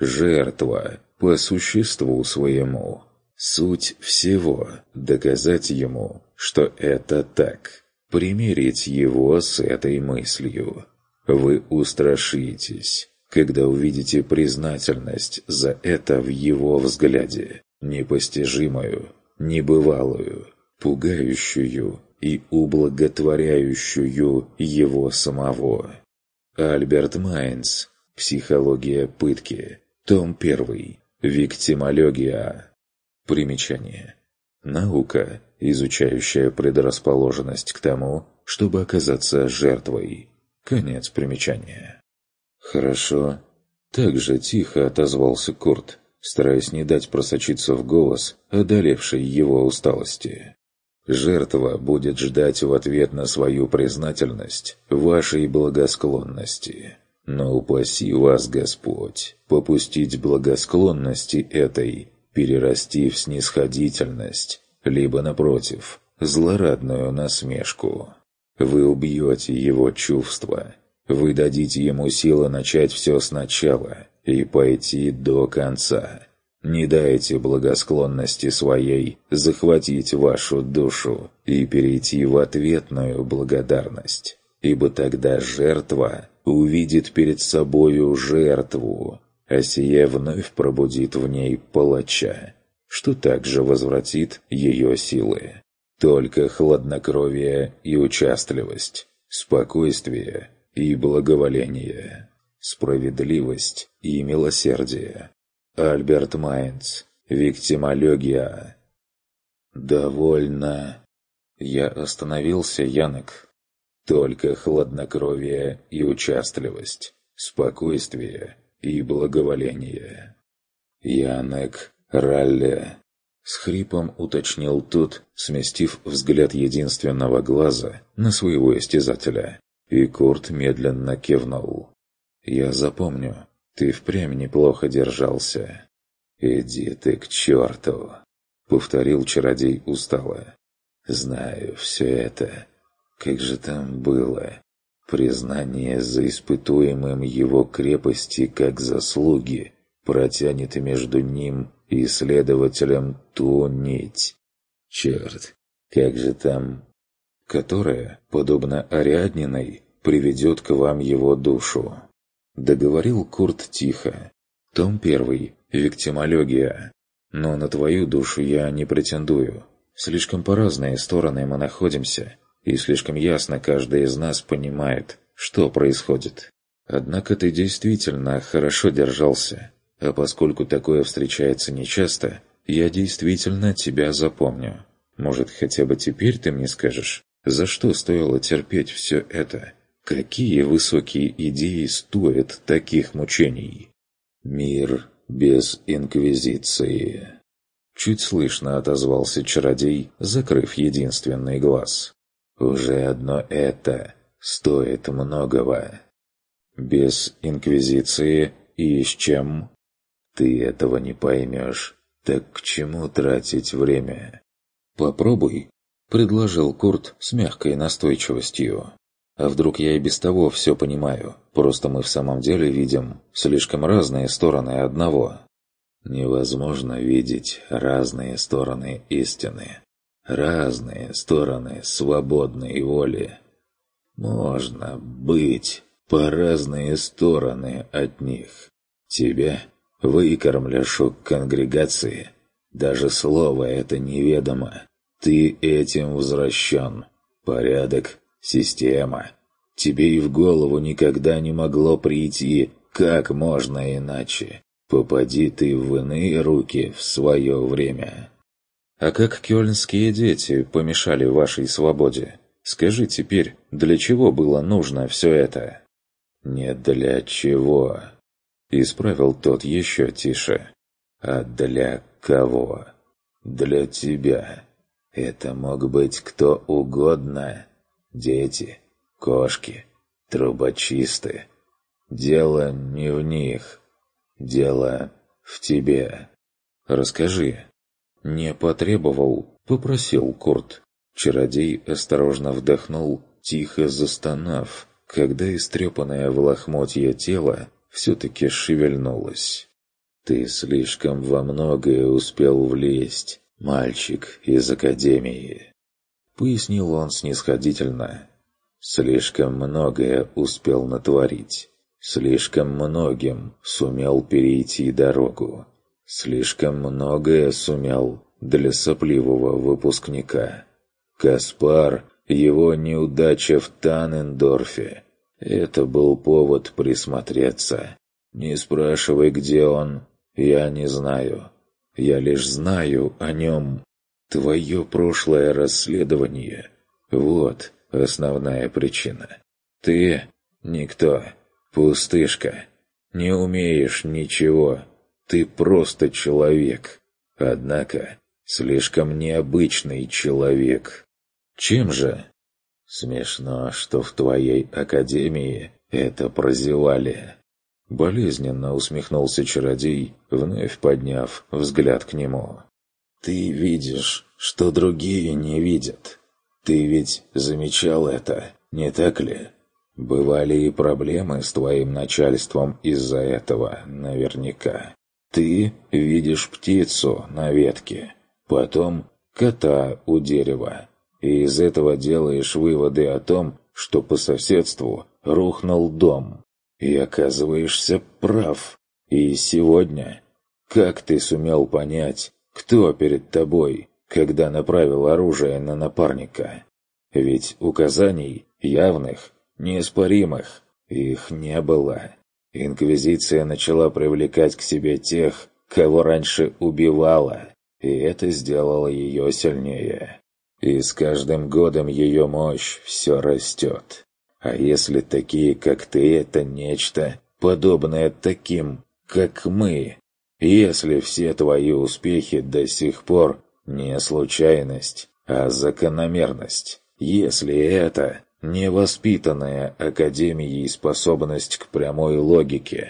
Speaker 1: жертва по существу своему. Суть всего – доказать ему, что это так, примирить его с этой мыслью. Вы устрашитесь, когда увидите признательность за это в его взгляде, непостижимую, небывалую, пугающую и ублаготворяющую его самого. Альберт Майнц. Психология пытки. Том 1. Виктимология. Примечание. Наука, изучающая предрасположенность к тому, чтобы оказаться жертвой. Конец примечания. «Хорошо». Так же тихо отозвался Курт, стараясь не дать просочиться в голос одолевшей его усталости. «Жертва будет ждать в ответ на свою признательность вашей благосклонности. Но упаси вас, Господь, попустить благосклонности этой, перерасти в снисходительность, либо, напротив, злорадную насмешку. Вы убьете его чувства, вы дадите ему силы начать все сначала и пойти до конца. Не дайте благосклонности своей захватить вашу душу и перейти в ответную благодарность, ибо тогда жертва увидит перед собою жертву, а сие вновь пробудит в ней палача, что также возвратит ее силы. Только хладнокровие и участливость, спокойствие и благоволение, справедливость и милосердие. Альберт Майнц. Виктимология. «Довольно». Я остановился, Янок. Только хладнокровие и участливость, спокойствие и благоволение. Янек Ралле. С хрипом уточнил тот, сместив взгляд единственного глаза на своего истязателя. И Курт медленно кивнул. «Я запомню. Ты впрямь неплохо держался». «Иди ты к черту», — повторил чародей устало. «Знаю все это. Как же там было? Признание за испытуемым его крепости как заслуги протянет между ним и следователем ту нить. Черт, как же там... Которая, подобно Ариадниной, приведет к вам его душу». Договорил Курт тихо. Том 1. Виктимология. Но на твою душу я не претендую. Слишком по разные стороны мы находимся, и слишком ясно каждый из нас понимает, что происходит. Однако ты действительно хорошо держался, а поскольку такое встречается нечасто, я действительно тебя запомню. Может, хотя бы теперь ты мне скажешь, за что стоило терпеть все это? Какие высокие идеи стоят таких мучений? Мир без инквизиции. Чуть слышно отозвался чародей, закрыв единственный глаз. Уже одно это стоит многого. Без инквизиции и с чем? Ты этого не поймешь. Так к чему тратить время? Попробуй, предложил Курт с мягкой настойчивостью. А вдруг я и без того все понимаю, просто мы в самом деле видим слишком разные стороны одного. Невозможно видеть разные стороны истины, разные стороны свободной воли. Можно быть по разные стороны от них. Тебя выкормляшу к конгрегации. Даже слово это неведомо. Ты этим возвращен. Порядок, система. Тебе и в голову никогда не могло прийти, как можно иначе. Попади ты в иные руки в свое время. А как кёльнские дети помешали вашей свободе? Скажи теперь, для чего было нужно все это? Не для чего. Исправил тот еще тише. А для кого? Для тебя. Это мог быть кто угодно. Дети, кошки, трубочисты. Дело не в них. Дело в тебе. Расскажи. Не потребовал, попросил Курт. Чародей осторожно вдохнул, тихо застонав, когда истрепанное в лохмотье тело все-таки шевельнулось. Ты слишком во многое успел влезть, мальчик из академии. Пояснил он снисходительно. Слишком многое успел натворить. Слишком многим сумел перейти дорогу. Слишком многое сумел для сопливого выпускника. Каспар, его неудача в Таннендорфе. Это был повод присмотреться. Не спрашивай, где он. Я не знаю. Я лишь знаю о нем. Твое прошлое расследование. Вот основная причина. Ты никто. Пустышка. Не умеешь ничего. Ты просто человек. Однако, слишком необычный человек. Чем же? Смешно, что в твоей академии это прозевали. Болезненно усмехнулся чародей, вновь подняв взгляд к нему. Ты видишь, что другие не видят. Ты ведь замечал это, не так ли? Бывали и проблемы с твоим начальством из-за этого, наверняка. Ты видишь птицу на ветке, потом кота у дерева, и из этого делаешь выводы о том, что по соседству рухнул дом, и оказываешься прав. И сегодня, как ты сумел понять, кто перед тобой, когда направил оружие на напарника? Ведь указаний явных, неоспоримых, их не было. Инквизиция начала привлекать к себе тех, кого раньше убивала, и это сделало ее сильнее. И с каждым годом ее мощь все растет. А если такие, как ты, это нечто, подобное таким, как мы, если все твои успехи до сих пор не случайность, а закономерность, если это невоспитанная академией способность к прямой логике,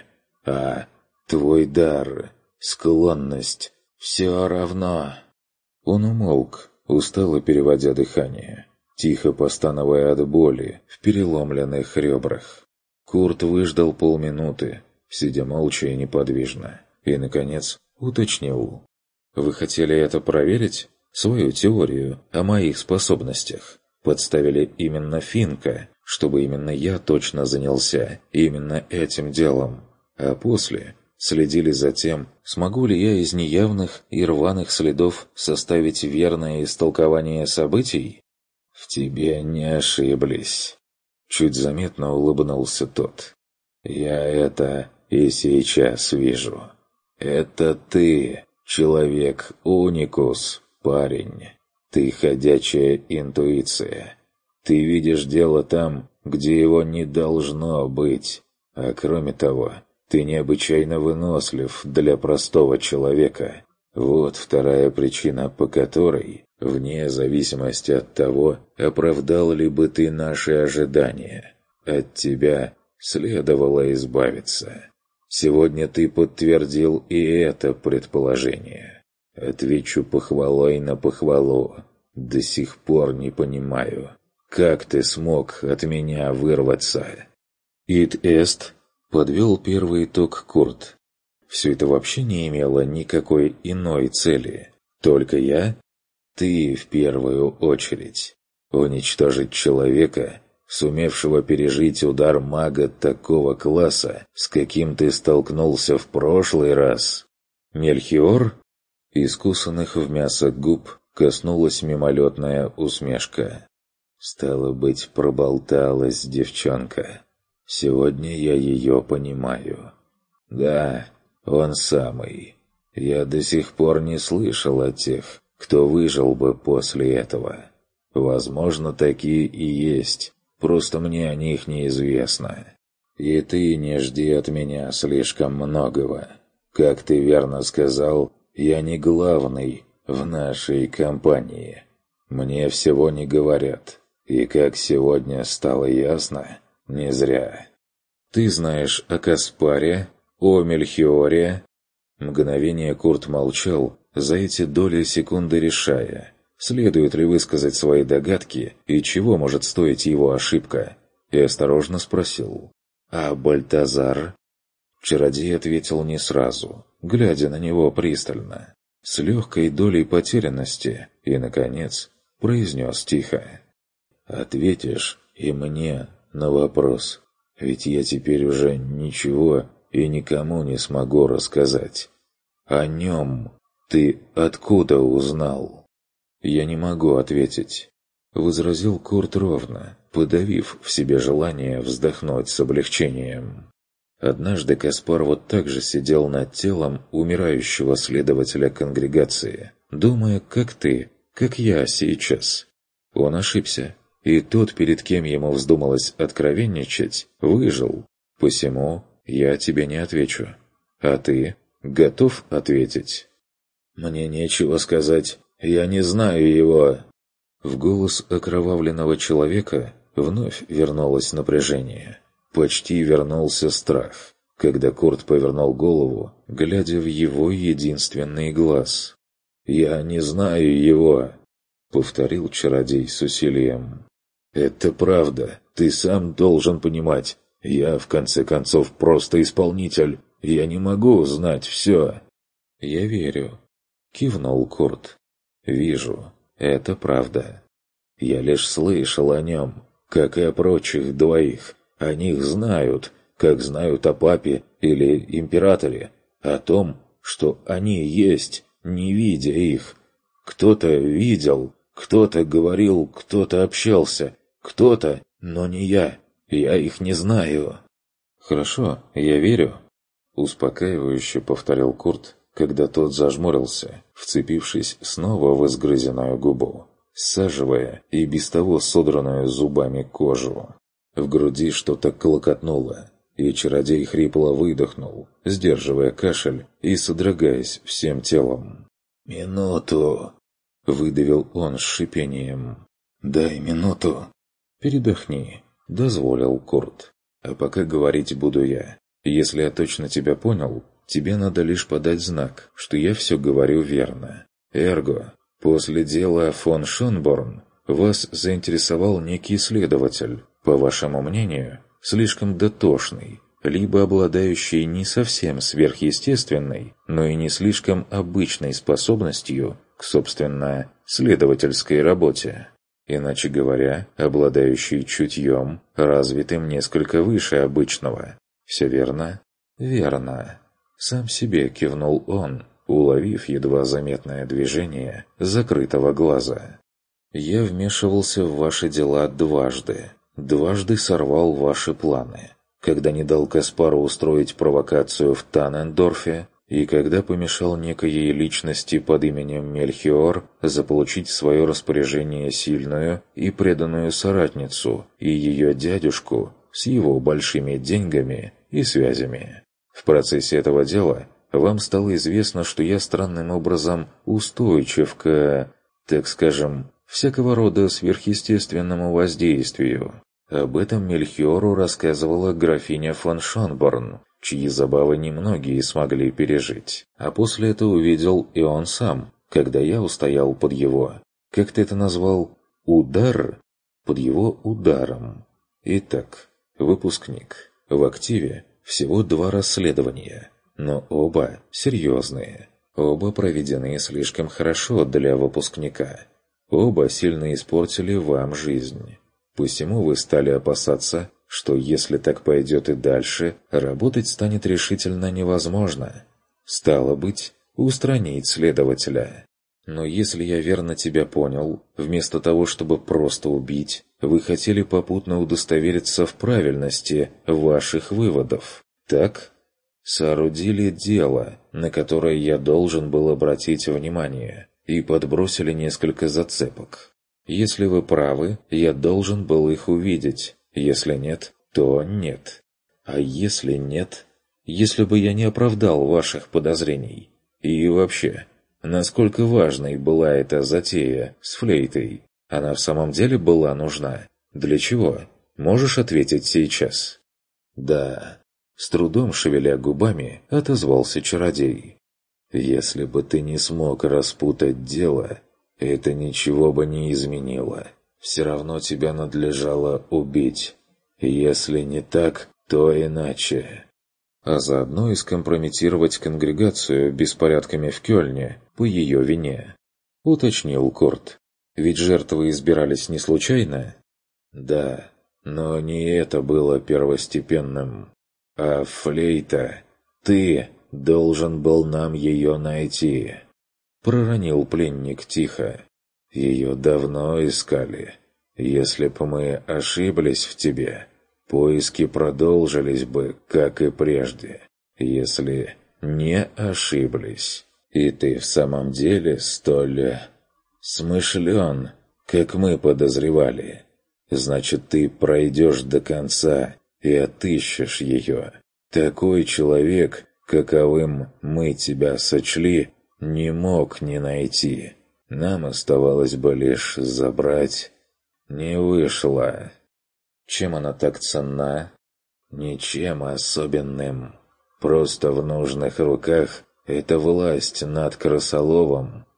Speaker 1: а твой дар, склонность, все равно. Он умолк, устало переводя дыхание, тихо постановая от боли в переломленных ребрах. Курт выждал полминуты, сидя молча и неподвижно, и, наконец, уточнил. «Вы хотели это проверить? Свою теорию о моих способностях? Подставили именно Финка, чтобы именно я точно занялся именно этим делом, а после Следили за тем, смогу ли я из неявных и рваных следов составить верное истолкование событий? В тебе не ошиблись. Чуть заметно улыбнулся тот. Я это и сейчас вижу. Это ты, человек-уникус, парень. Ты ходячая интуиция. Ты видишь дело там, где его не должно быть. А кроме того, ты необычайно вынослив для простого человека. Вот вторая причина, по которой, вне зависимости от того, оправдал ли бы ты наши ожидания, от тебя следовало избавиться. Сегодня ты подтвердил и это предположение. Отвечу похвалой на похвалу. До сих пор не понимаю, как ты смог от меня вырваться. «Ит эст», — подвел первый итог Курт. «Все это вообще не имело никакой иной цели. Только я, ты в первую очередь. Уничтожить человека, сумевшего пережить удар мага такого класса, с каким ты столкнулся в прошлый раз. Мельхиор?» Искусанных в мясо губ коснулась мимолетная усмешка. «Стало быть, проболталась девчонка. Сегодня я ее понимаю. Да, он самый. Я до сих пор не слышал о тех, кто выжил бы после этого. Возможно, такие и есть, просто мне о них неизвестно. И ты не жди от меня слишком многого. Как ты верно сказал, я не главный в нашей компании. Мне всего не говорят. И как сегодня стало ясно, не зря. Ты знаешь о Каспаре, о Мельхиоре?» Мгновение Курт молчал, за эти доли секунды решая, следует ли высказать свои догадки и чего может стоить его ошибка, и осторожно спросил: «А Бальтазар?» Чародей ответил не сразу, глядя на него пристально, с легкой долей потерянности, и, наконец, произнес тихо: «Ответишь и мне на вопрос, ведь я теперь уже ничего и никому не смогу рассказать. О нем ты откуда узнал?» «Я не могу ответить», — возразил Курт ровно, подавив в себе желание вздохнуть с облегчением. Однажды Каспар вот так же сидел над телом умирающего следователя конгрегации, думая, как ты, как я сейчас. Он ошибся, и тот, перед кем ему вздумалось откровенничать, выжил. Посему я тебе не отвечу. А ты готов ответить?» «Мне нечего сказать. Я не знаю его». В голос окровавленного человека вновь вернулось напряжение. Почти вернулся страх, когда Курт повернул голову, глядя в его единственный глаз. «Я не знаю его», — повторил чародей с усилием. «Это правда. Ты сам должен понимать. Я, в конце концов, просто исполнитель. Я не могу знать все». «Я верю», — кивнул Курт. «Вижу. Это правда. Я лишь слышал о нем, как и о прочих двоих. О них знают, как знают о папе или императоре, о том, что они есть, не видя их. Кто-то видел, кто-то говорил, кто-то общался, кто-то, но не я. Я их не знаю». «Хорошо, я верю», — успокаивающе повторил Курт, когда тот зажмурился, вцепившись снова в изгрызенную губу, саживая и без того содранную зубами кожу. В груди что-то клокотнуло, и чародей хрипло выдохнул, сдерживая кашель и содрогаясь всем телом. «Минуту!» — выдавил он с шипением. «Дай минуту!» «Передохни», — дозволил Курт. «А пока говорить буду я. Если я точно тебя понял, тебе надо лишь подать знак, что я все говорю верно. Эрго, после дела фон Шонборн вас заинтересовал некий следователь, по вашему мнению, слишком дотошный, либо обладающий не совсем сверхъестественной, но и не слишком обычной способностью к, собственно, следовательской работе. Иначе говоря, обладающий чутьем, развитым несколько выше обычного. Все верно? Верно. Сам себе кивнул он, уловив едва заметное движение закрытого глаза. «Я вмешивался в ваши дела дважды. Дважды сорвал ваши планы. Когда не дал Каспару устроить провокацию в Таннендорфе, и когда помешал некоей личности под именем Мельхиор заполучить в свое распоряжение сильную и преданную соратницу и ее дядюшку с его большими деньгами и связями. В процессе этого дела вам стало известно, что я странным образом устойчив к, так скажем, всякого рода сверхъестественному воздействию. Об этом Мельхиору рассказывала графиня фон Шонборн, чьи забавы немногие смогли пережить. А после этого увидел и он сам, когда я устоял под его, как ты это назвал, удар? Под его ударом. Итак, выпускник. В активе всего 2 расследования, но оба серьезные. Оба проведены слишком хорошо для выпускника. Оба сильно испортили вам жизнь. Посему вы стали опасаться, что если так пойдет и дальше, работать станет решительно невозможно. Стало быть, устранить следователя. Но если я верно тебя понял, вместо того, чтобы просто убить, вы хотели попутно удостовериться в правильности ваших выводов. Так? Соорудили дело, на которое я должен был обратить внимание, и подбросили несколько зацепок. Если вы правы, я должен был их увидеть. Если нет, то нет. А если нет? Если бы я не оправдал ваших подозрений? И вообще, насколько важной была эта затея с флейтой? Она в самом деле была нужна? Для чего? Можешь ответить сейчас? Да. С трудом шевеля губами, отозвался чародей. Если бы ты не смог распутать дело, это ничего бы не изменило. Все равно тебя надлежало убить. Если не так, то иначе. А заодно и скомпрометировать конгрегацию беспорядками в Кёльне по ее вине. Уточнил Курт. Ведь жертвы избирались не случайно? Да, но не это было первостепенным. А флейта, ты должен был нам ее найти. Проронил пленник тихо. Ее давно искали. Если бы мы ошиблись в тебе, поиски продолжились бы, как и прежде. Если не ошиблись, и ты в самом деле столь смышлен, как мы подозревали, значит, ты пройдешь до конца и отыщешь ее. Такой человек, каковым мы тебя сочли, не мог не найти. Нам оставалось бы лишь забрать. Не вышло. Чем она так ценна? Ничем особенным. Просто в нужных руках эта власть над крысоловом.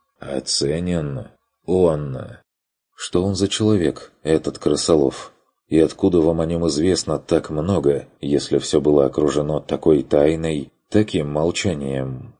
Speaker 1: Оценен он. Что он за человек, этот крысолов? И откуда вам о нем известно так много, если все было окружено такой тайной, таким молчанием?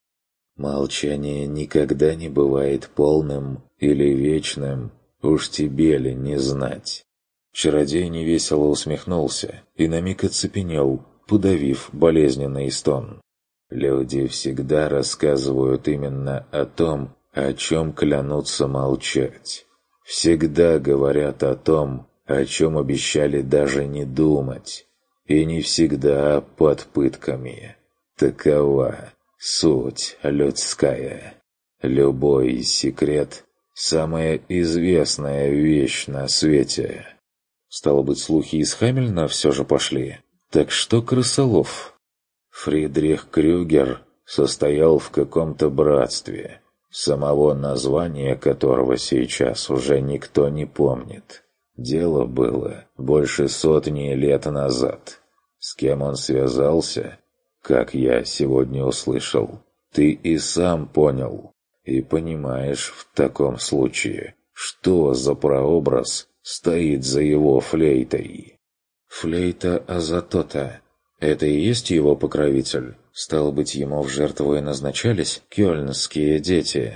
Speaker 1: Молчание никогда не бывает полным или вечным, уж тебе ли не знать. Чародей невесело усмехнулся и на миг оцепенел, подавив болезненный стон. Люди всегда рассказывают именно о том, о чем клянутся молчать. Всегда говорят о том, о чем обещали даже не думать. И не всегда под пытками. Такова суть людская. Любой секрет – самая известная вещь на свете. Стало быть, слухи из Хамельна все же пошли. Так что крысолов? Фридрих Крюгер состоял в каком-то братстве, самого названия которого сейчас уже никто не помнит. Дело было больше сотни лет назад. С кем он связался, как я сегодня услышал, ты и сам понял. И понимаешь в таком случае, что за прообраз стоит за его флейтой. Флейта Азатота. Это и есть его покровитель? Стало быть, ему в жертву и назначались кёльнские дети?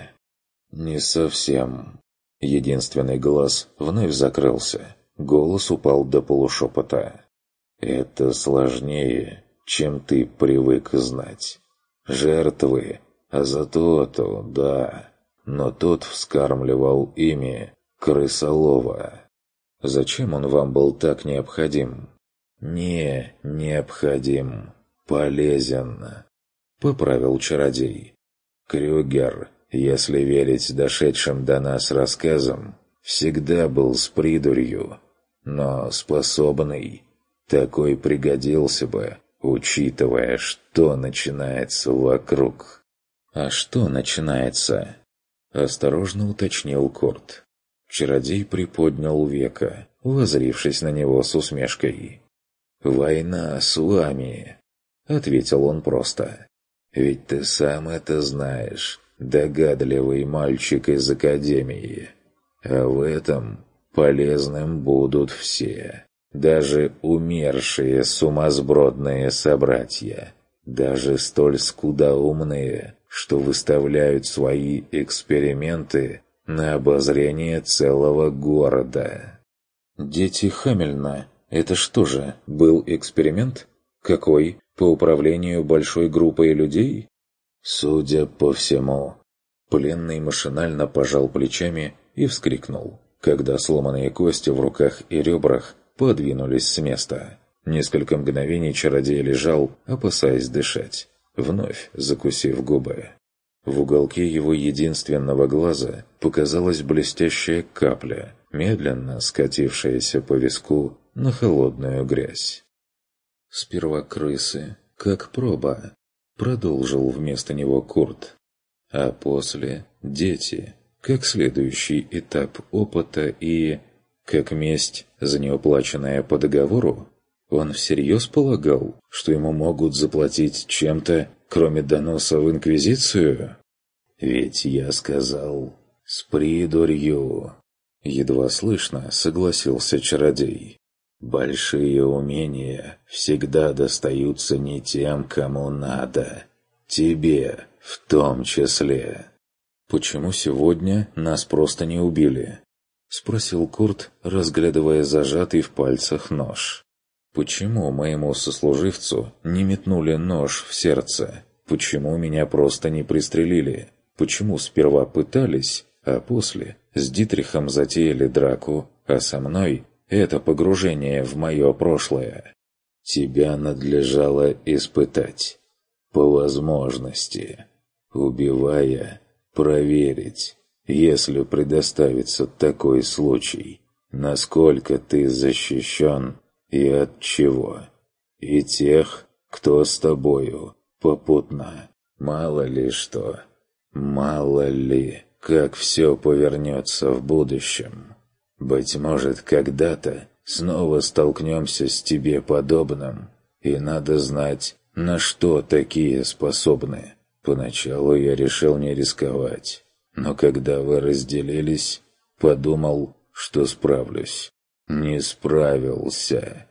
Speaker 1: Не совсем. Единственный глаз вновь закрылся. Голос упал до полушепота. Это сложнее, чем ты привык знать. Жертвы, а за то, да. Но тот вскармливал ими крысолова. Зачем он вам был так необходим? Не необходим. Полезен. Поправил чародей. Крюгер, если верить дошедшим до нас рассказам, всегда был с придурью, но способный. Такой пригодился бы, учитывая, что начинается вокруг. «А что начинается?» – осторожно уточнил Курт. Чародей приподнял веко, воззрившись на него с усмешкой. «Война с вами», — ответил он просто. «Ведь ты сам это знаешь, догадливый мальчик из академии. А в этом полезным будут все, даже умершие сумасбродные собратья, даже столь скудоумные, что выставляют свои эксперименты на обозрение целого города». «Дети Хамельна, это что же, был эксперимент? Какой? По управлению большой группой людей?» «Судя по всему». Пленный машинально пожал плечами и вскрикнул, когда сломанные кости в руках и ребрах подвинулись с места. Несколько мгновений чародей лежал, опасаясь дышать, вновь закусив губы. В уголке его единственного глаза показалась блестящая капля, медленно скатившаяся по виску на холодную грязь. «Сперва крысы, как проба», — продолжил вместо него Курт. «А после — дети, как следующий этап опыта и... как месть за неуплаченное по договору». Он всерьез полагал, что ему могут заплатить чем-то, кроме доноса в Инквизицию? «Ведь я сказал, с придурью», — едва слышно согласился чародей. «Большие умения всегда достаются не тем, кому надо. Тебе в том числе». «Почему сегодня нас просто не убили?» — спросил Курт, разглядывая зажатый в пальцах нож. «Почему моему сослуживцу не метнули нож в сердце? Почему меня просто не пристрелили? Почему сперва пытались, а после с Дитрихом затеяли драку, а со мной это погружение в мое прошлое? Тебя надлежало испытать, по возможности, убивая, проверить, если предоставится такой случай, насколько ты защищен и от чего, и тех, кто с тобою попутно. Мало ли что, мало ли, как все повернется в будущем. Быть может, когда-то снова столкнемся с тебе подобным, и надо знать, на что такие способны. Поначалу я решил не рисковать, но когда вы разделились, подумал, что справлюсь. Не справился.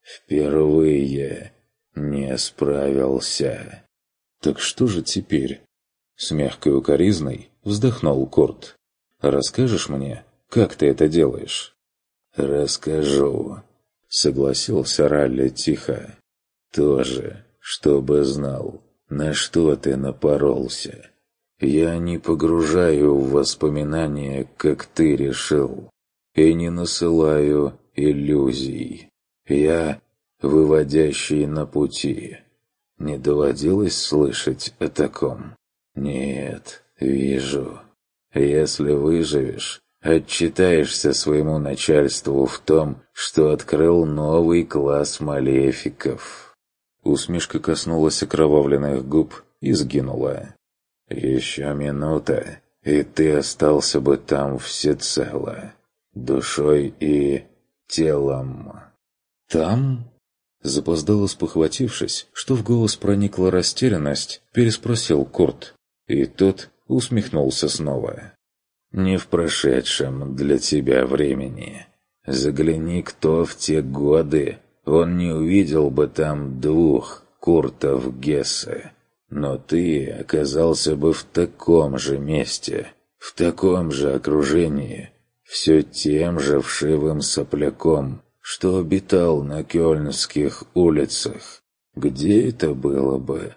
Speaker 1: Впервые не справился. «Так что же теперь?» С мягкой укоризной вздохнул Курт. «Расскажешь мне, как ты это делаешь?» «Расскажу», — согласился Ралли тихо. «Тоже, чтобы знал, на что ты напоролся. Я не погружаю в воспоминания, как ты решил, и не насылаю иллюзий. Я выводящий на пути. Не доводилось слышать о таком? Нет, вижу. Если выживешь, отчитаешься своему начальству в том, что открыл новый класс малефиков». Усмешка коснулась окровавленных губ и сгинула. «Еще минута, и ты остался бы там всецело, душой и телом». «Там?» Запоздало спохватившись, что в голос проникла растерянность, переспросил Курт, и тот усмехнулся снова. «Не в прошедшем для тебя времени. Загляни, кто в те годы, он не увидел бы там двух Куртов Гессе. Но ты оказался бы в таком же месте, в таком же окружении, все тем же вшивым сопляком, что обитал на кёльнских улицах. Где это было бы?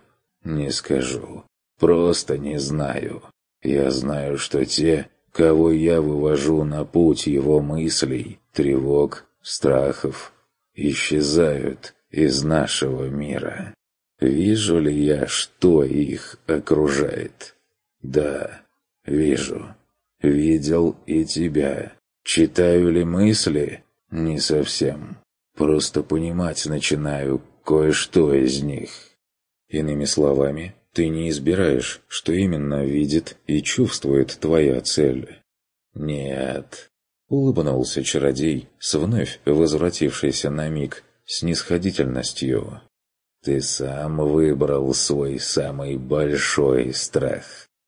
Speaker 1: Не скажу. Просто не знаю. Я знаю, что те, кого я вывожу на путь его мыслей, тревог, страхов, исчезают из нашего мира. Вижу ли я, что их окружает? Да, вижу. Видел и тебя. Читаю ли мысли? Не совсем. Просто понимать начинаю кое-что из них. Иными словами, ты не избираешь, что именно видит и чувствует твоя цель. Нет. Улыбнулся чародей с вновь возвратившейся на миг снисходительностью. Ты сам выбрал свой самый большой страх.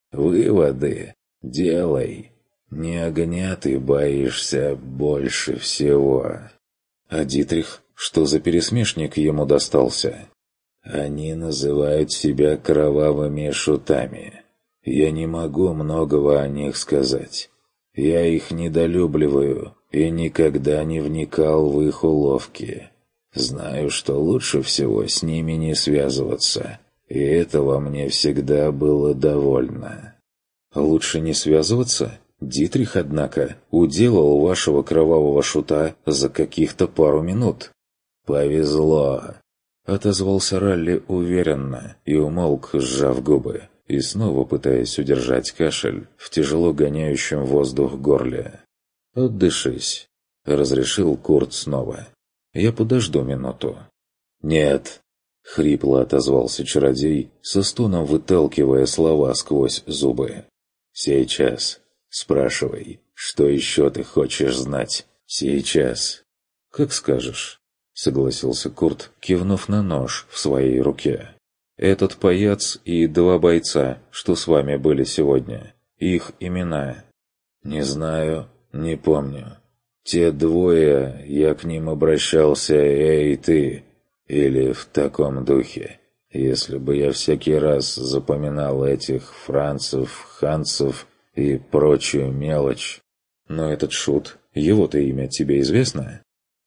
Speaker 1: Выводы делай. Не огня ты боишься больше всего. А Дитрих, что за пересмешник ему достался? Они называют себя кровавыми шутами. Я не могу многого о них сказать. Я их недолюбливаю и никогда не вникал в их уловки. Знаю, что лучше всего с ними не связываться, и этого мне всегда было довольно. Лучше не связываться? Дитрих, однако, уделал вашего кровавого шута за каких-то пару минут. «Повезло!» — отозвался Ралли уверенно и умолк, сжав губы, и снова пытаясь удержать кашель в тяжело гоняющем воздух горле. «Отдышись», — разрешил Курт снова. «Я подожду минуту». «Нет», — хрипло отозвался чародей, со стоном выталкивая слова сквозь зубы. «Сейчас. Спрашивай, что еще ты хочешь знать? Сейчас». «Как скажешь», — согласился Курт, кивнув на нож в своей руке. «Этот паяц и 2 бойца, что с вами были сегодня. Их имена?» «Не знаю, не помню. Те 2, я к ним обращался «Эй, ты!» или в таком духе. Если бы я всякий раз запоминал этих францев, ханцев и прочую мелочь. Но этот шут, его-то имя тебе известно?»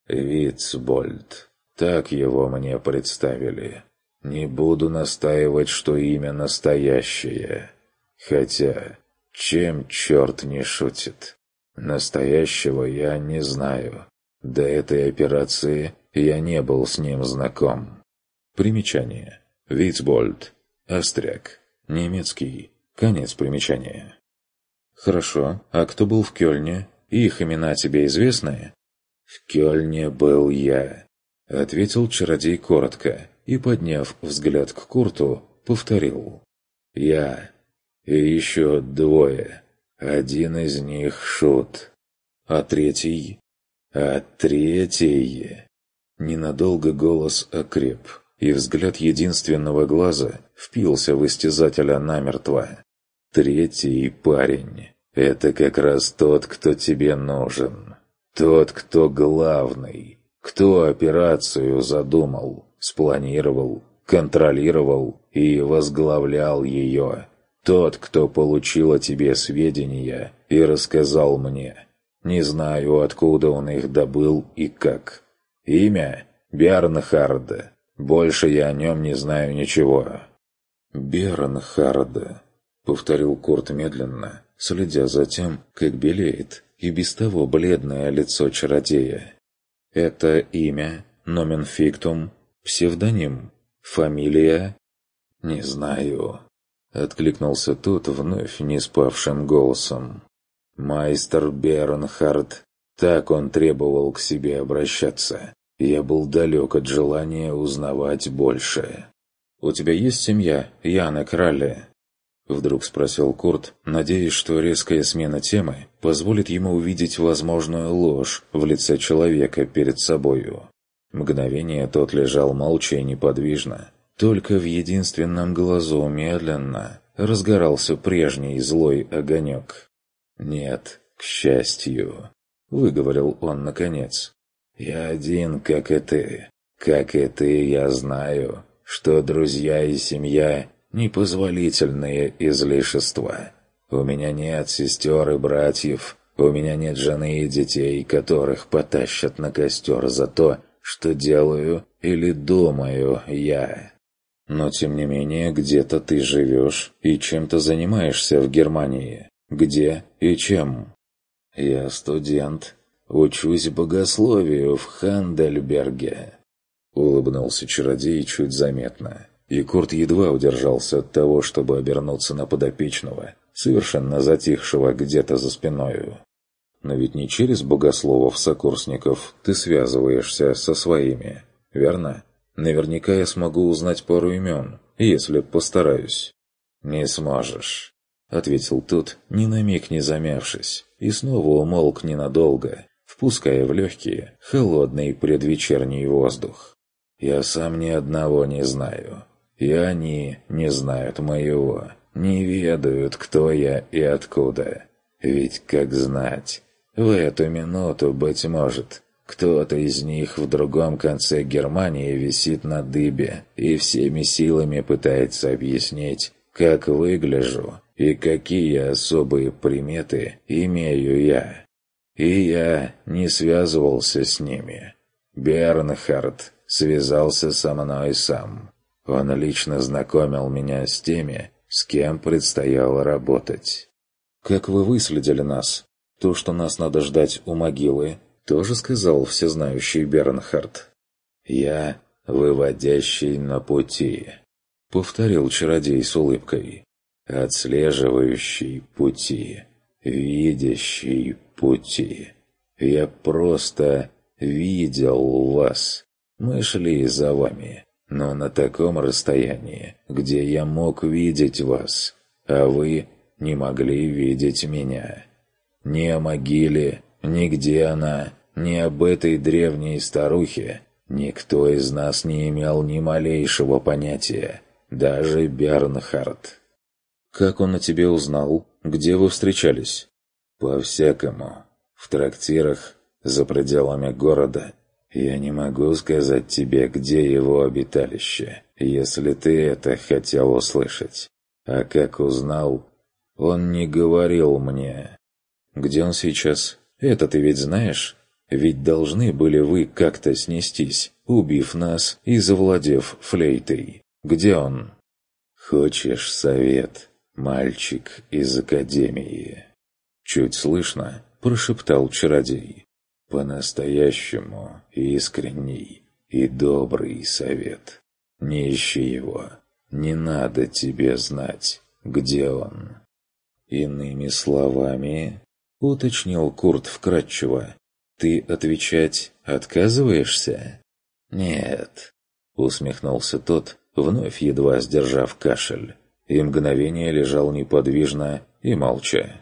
Speaker 1: «Вицбольд. Так его мне представили. Не буду настаивать, что имя настоящее. Хотя, чем черт не шутит? Настоящего я не знаю. До этой операции я не был с ним знаком». Примечание. Вицбольд. Остряк. Немецкий. Конец примечания. «Хорошо. А кто был в Кёльне? Их имена тебе известны?» «В Кёльне был я», — ответил чародей коротко и, подняв взгляд к Курту, повторил. «Я. И еще 2. Один из них шут. А третий?» «А третий...» Ненадолго голос окреп, и взгляд единственного глаза впился в истязателя намертво. «Третий парень — это как раз тот, кто тебе нужен. Тот, кто главный, кто операцию задумал, спланировал, контролировал и возглавлял ее. Тот, кто получил о тебе сведения и рассказал мне. Не знаю, откуда он их добыл и как. Имя — Бернхард. Больше я о нем не знаю ничего». «Бернхард», — повторил Курт медленно, следя за тем, как белеет и без того бледное лицо чародея. «Это имя, номен фиктум, псевдоним, фамилия?» «Не знаю», — откликнулся тот вновь неспавшим голосом. «Майстер Бернхард, так он требовал к себе обращаться. Я был далек от желания узнавать больше». «У тебя есть семья, Янек Ралли?» Вдруг спросил Курт, надеясь, что резкая смена темы позволит ему увидеть возможную ложь в лице человека перед собою. Мгновение тот лежал молча и неподвижно. Только в единственном глазу медленно разгорался прежний злой огонек. «Нет, к счастью», — выговорил он наконец. «Я один, как и ты. Как и ты, я знаю, что друзья и семья — непозволительные излишества. У меня нет сестер и братьев, у меня нет жены и детей, которых потащат на костер за то, что делаю или думаю я. Но тем не менее, где-то ты живешь и чем-то занимаешься в Германии. Где и чем? Я студент. Учусь богословию в Хандельберге. Улыбнулся чародей чуть заметно. И Курт едва удержался от того, чтобы обернуться на подопечного, совершенно затихшего где-то за спиною. Но ведь не через богословов-сокурсников ты связываешься со своими, верно? Наверняка я смогу узнать пару имен, если постараюсь. «Не сможешь», — ответил тот, ни на миг не замявшись, и снова умолк ненадолго, впуская в легкие холодный предвечерний воздух. «Я сам ни одного не знаю, и они не знают моего, не ведают, кто я и откуда. Ведь как знать, в эту минуту, быть может, кто-то из них в другом конце Германии висит на дыбе и всеми силами пытается объяснить, как выгляжу и какие особые приметы имею я. И я не связывался с ними. Бернхард связался со мной сам. Он лично знакомил меня с теми, с кем предстояло работать. «Как вы выследили нас? То, что нас надо ждать у могилы, тоже сказал всезнающий Бернхард?» «Я выводящий на пути», — повторил чародей с улыбкой. «Отслеживающий пути, видящий пути. Я просто видел вас. Мы шли за вами, но на таком расстоянии, где я мог видеть вас, а вы не могли видеть меня. Ни о могиле, ни где она, ни об этой древней старухе никто из нас не имел ни малейшего понятия, даже Бернхард». «Как он о тебе узнал? Где вы встречались?» «По-всякому. В трактирах, за пределами города. Я не могу сказать тебе, где его обиталище, если ты это хотел услышать. А как узнал, он не говорил мне». «Где он сейчас? Это ты ведь знаешь? Ведь должны были вы как-то снестись, убив нас и завладев флейтой. Где он?» «Хочешь совет, мальчик из академии?» Чуть слышно прошептал чародей. «По-настоящему искренний и добрый совет. Не ищи его. Не надо тебе знать, где он». «Иными словами...» — уточнил Курт вкратчиво. «Ты отвечать отказываешься?» «Нет», — усмехнулся тот, вновь едва сдержав кашель, и мгновение лежал неподвижно и молча.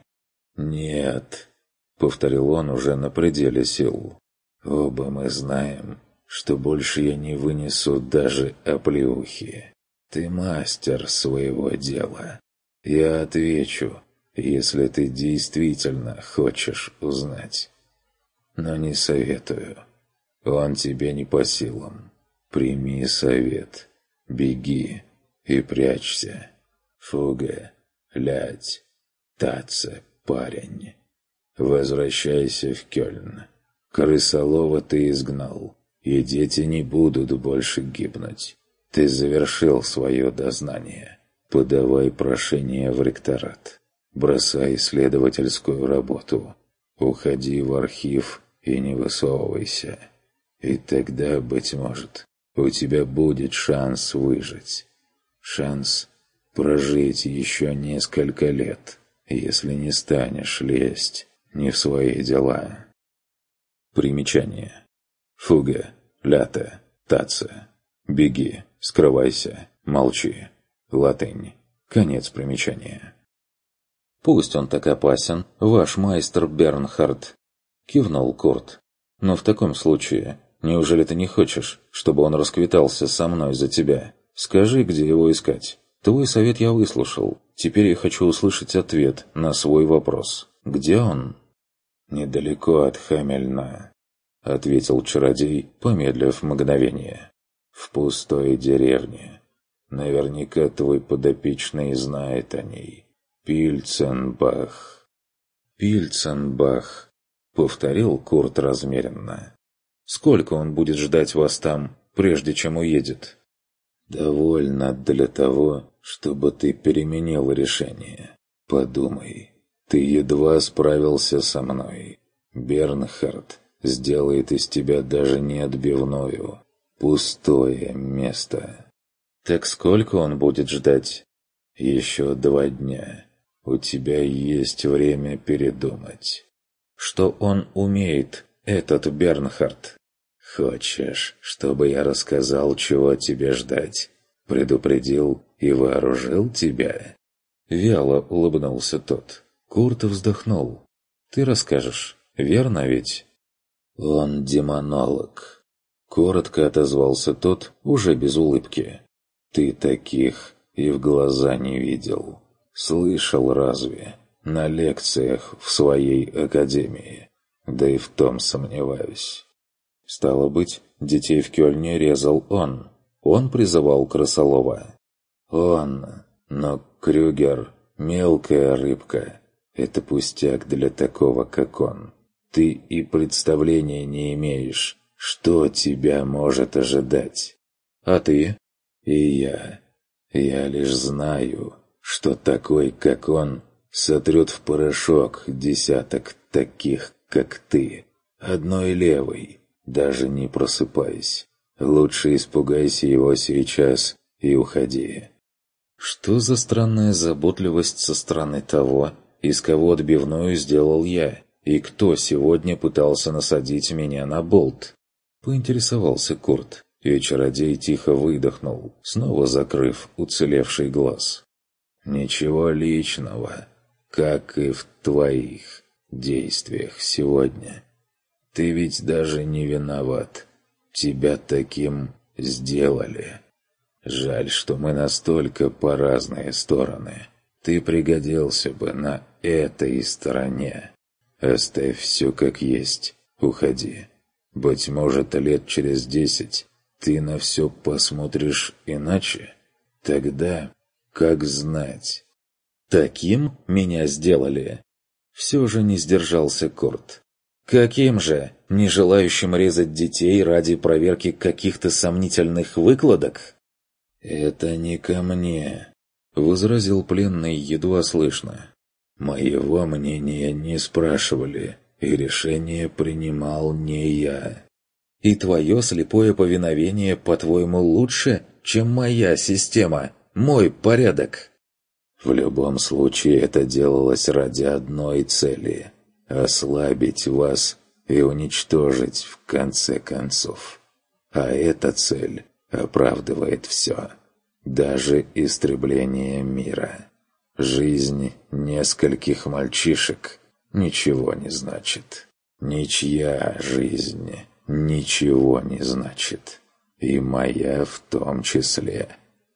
Speaker 1: «Нет», — повторил он уже на пределе сил. «Оба мы знаем, что больше я не вынесу даже оплеухи. Ты мастер своего дела. Я отвечу, если ты действительно хочешь узнать. Но не советую. Он тебе не по силам. Прими совет. Беги и прячься. Фуга, лядь, таца, парень. Возвращайся в Кёльн. Крысолова ты изгнал, и дети не будут больше гибнуть. Ты завершил свое дознание. Подавай прошение в ректорат. Бросай исследовательскую работу. Уходи в архив и не высовывайся. И тогда, быть может, у тебя будет шанс выжить. Шанс прожить еще несколько лет, если не станешь лезть не в свои дела. Примечание. Фуга, лята, таца. Беги, скрывайся, молчи. Латынь. Конец примечания. «Пусть он так опасен, ваш майстер Бернхард», — кивнул Курт. «Но в таком случае, неужели ты не хочешь, чтобы он расквитался со мной за тебя? Скажи, где его искать. Твой совет я выслушал. Теперь я хочу услышать ответ на свой вопрос. Где он?» «Недалеко от Хамельна», — ответил чародей, помедлив мгновение. «В пустой деревне. Наверняка твой подопечный знает о ней. Пильценбах». «Пильценбах», — повторил Курт размеренно. «Сколько он будет ждать вас там, прежде чем уедет?» Довольно для того, чтобы ты переменил решение. Подумай, ты едва справился со мной. Бернхард сделает из тебя даже не отбивную, пустое место.
Speaker 2: Так сколько он будет ждать?
Speaker 1: Еще 2 дня. У тебя есть время передумать.
Speaker 2: Что он умеет, этот Бернхард?
Speaker 1: Хочешь, чтобы я рассказал, чего тебе ждать? Предупредил и вооружил тебя?»
Speaker 2: Вяло улыбнулся тот. Курт вздохнул. «Ты расскажешь, верно ведь?»
Speaker 1: «Он демонолог», — коротко отозвался тот, уже без улыбки. «Ты таких и в глаза не видел. Слышал разве? На лекциях в своей академии. Да и в том сомневаюсь».
Speaker 2: Стало быть, детей в Кёльне резал он. Он призывал крысолова.
Speaker 1: «Он, но Крюгер — мелкая рыбка. Это пустяк для такого, как он. Ты и представления не имеешь, что тебя может ожидать.
Speaker 2: А ты?»
Speaker 1: И я. Я лишь знаю, что такой, как он, сотрет в порошок десяток таких, как ты. Одной левой, даже не просыпаясь. Лучше испугайся его сейчас и уходи».
Speaker 2: Что за странная заботливость со стороны того, из кого отбивную сделал я, и кто сегодня пытался насадить меня на болт? Поинтересовался Курт, и чародей тихо выдохнул, снова закрыв уцелевший глаз.
Speaker 1: «Ничего личного, как и в твоих действиях сегодня. Ты ведь даже не виноват. Тебя таким сделали. Жаль, что мы настолько по разные стороны. Ты пригодился бы на этой стороне. Оставь все как есть, уходи. Быть может, лет через 10 ты на все посмотришь иначе. Тогда, как знать».
Speaker 2: «Таким меня сделали?» Все же не сдержался Курт. «Каким же? Не желающим резать детей ради проверки каких-то сомнительных выкладок?»
Speaker 1: «Это не ко мне», — возразил пленный едва слышно. «Моего мнения не спрашивали, и решение принимал не я».
Speaker 2: «И твое слепое повиновение, по-твоему, лучше, чем моя система, мой порядок?»
Speaker 1: «В любом случае это делалось ради одной цели — ослабить вас и уничтожить в конце концов. А эта цель оправдывает все, даже истребление мира. Жизнь нескольких мальчишек ничего не значит. Ничья жизнь ничего не значит. И моя в том числе.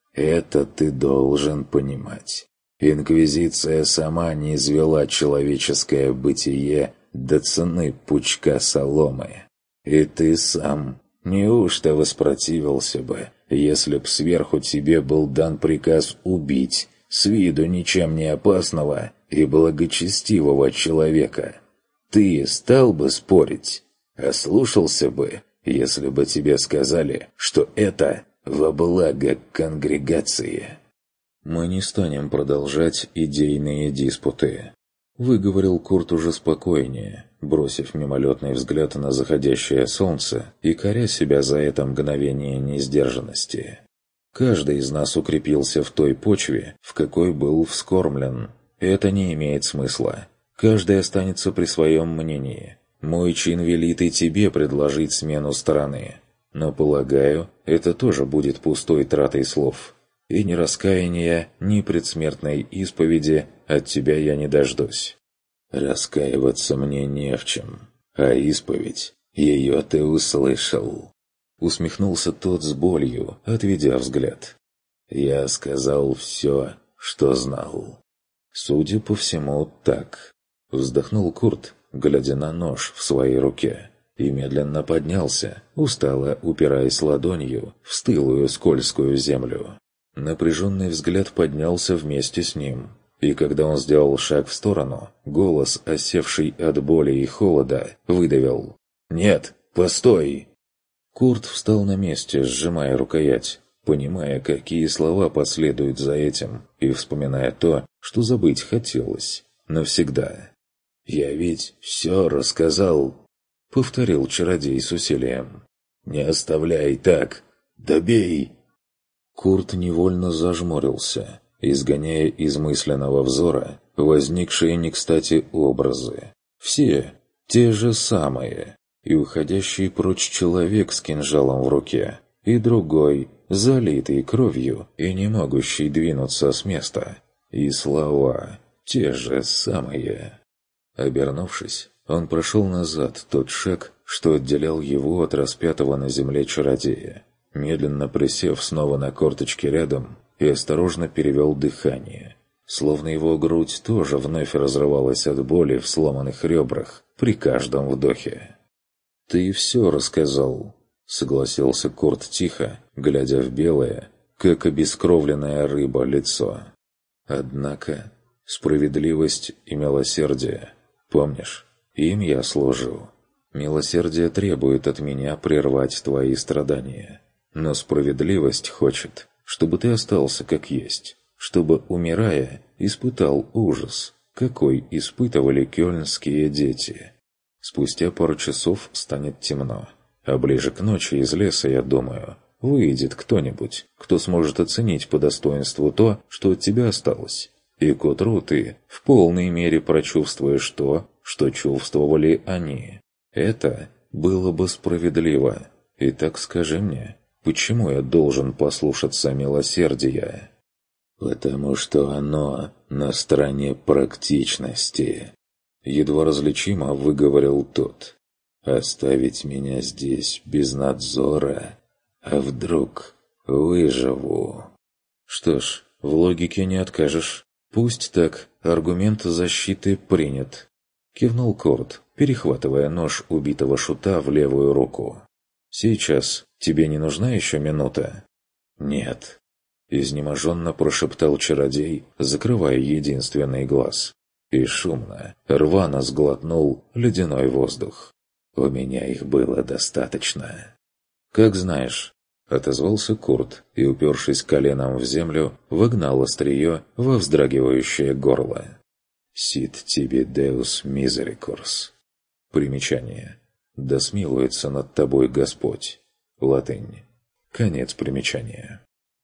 Speaker 1: Это ты должен понимать. Инквизиция сама не извела человеческое бытие до цены пучка соломы. И ты сам неужто воспротивился бы, если б сверху тебе был дан приказ убить с виду ничем не опасного и благочестивого человека? Ты стал бы спорить? Ослушался бы, если бы тебе сказали, что это во благо конгрегации?
Speaker 2: «Мы не станем продолжать идейные диспуты», — выговорил Курт уже спокойнее, бросив мимолетный взгляд на заходящее солнце и коря себя за это мгновение несдержанности. «Каждый из нас укрепился в той почве, в какой был вскормлен. Это не имеет смысла. Каждый останется при своем мнении. Мой чин велит и тебе предложить смену стороны. Но, полагаю, это тоже будет пустой тратой слов. И ни раскаяния, ни предсмертной исповеди от тебя я не дождусь».
Speaker 1: «Раскаиваться мне не в чем, а исповедь, ее ты услышал».
Speaker 2: Усмехнулся тот с болью, отведя взгляд.
Speaker 1: «Я сказал все, что знал».
Speaker 2: «Судя по всему, так». Вздохнул Курт, глядя на нож в своей руке, и медленно поднялся, устало упираясь ладонью в стылую скользкую землю. Напряженный взгляд поднялся вместе с ним, и когда он сделал шаг в сторону, голос, осевший от боли и холода, выдавил: «Нет, постой!» Курт встал на месте, сжимая рукоять,
Speaker 1: понимая, какие слова последуют за этим, и вспоминая то, что забыть хотелось навсегда. «Я ведь все рассказал», — повторил чародей с усилием. «Не оставляй так! Добей!» Курт невольно зажмурился, изгоняя из мысленного взора возникшие не кстати образы. Все те же самые, и уходящий прочь человек с кинжалом в руке, и другой, залитый кровью и не могущий двинуться с места, и слова те же самые. Обернувшись, он прошел назад тот шаг, что отделял его от распятого на земле чародея, медленно присев снова на корточки рядом и осторожно перевел дыхание, словно его грудь тоже вновь разрывалась от боли в сломанных ребрах при каждом вдохе. «Ты все рассказал», — согласился Курт тихо, глядя в белое, как обескровленная рыба, лицо. «Однако справедливость и милосердие, помнишь, им я служу. Милосердие требует от меня прервать твои страдания, но справедливость хочет, чтобы ты остался как есть, чтобы, умирая, испытал ужас, какой испытывали кёльнские дети. Спустя пару часов станет темно, а ближе к ночи из леса, я думаю, выйдет кто-нибудь, кто сможет оценить по достоинству то, что от тебя осталось. И к утру ты в полной мере прочувствуешь то, что чувствовали они. Это было бы справедливо. Итак, скажи мне, почему я должен послушаться милосердия?» «Потому что оно на стороне практичности», — едва различимо выговорил тот. «Оставить меня здесь без надзора? А вдруг выживу?» «Что ж, в логике не откажешь. Пусть так, аргумент защиты принят», — кивнул Корт, перехватывая нож убитого шута в левую руку. «Сейчас тебе не нужна еще минута?» «Нет», — изнеможенно прошептал чародей, закрывая единственный глаз. И шумно, рвано сглотнул ледяной воздух. «У меня их было достаточно». «Как знаешь», — отозвался Курт и, упершись коленом в землю, вогнал острие во вздрагивающее горло. «Сит тебе Деус Мизерикорс». Примечание. «Да смилуется над тобой Господь». Латынь. Конец примечания.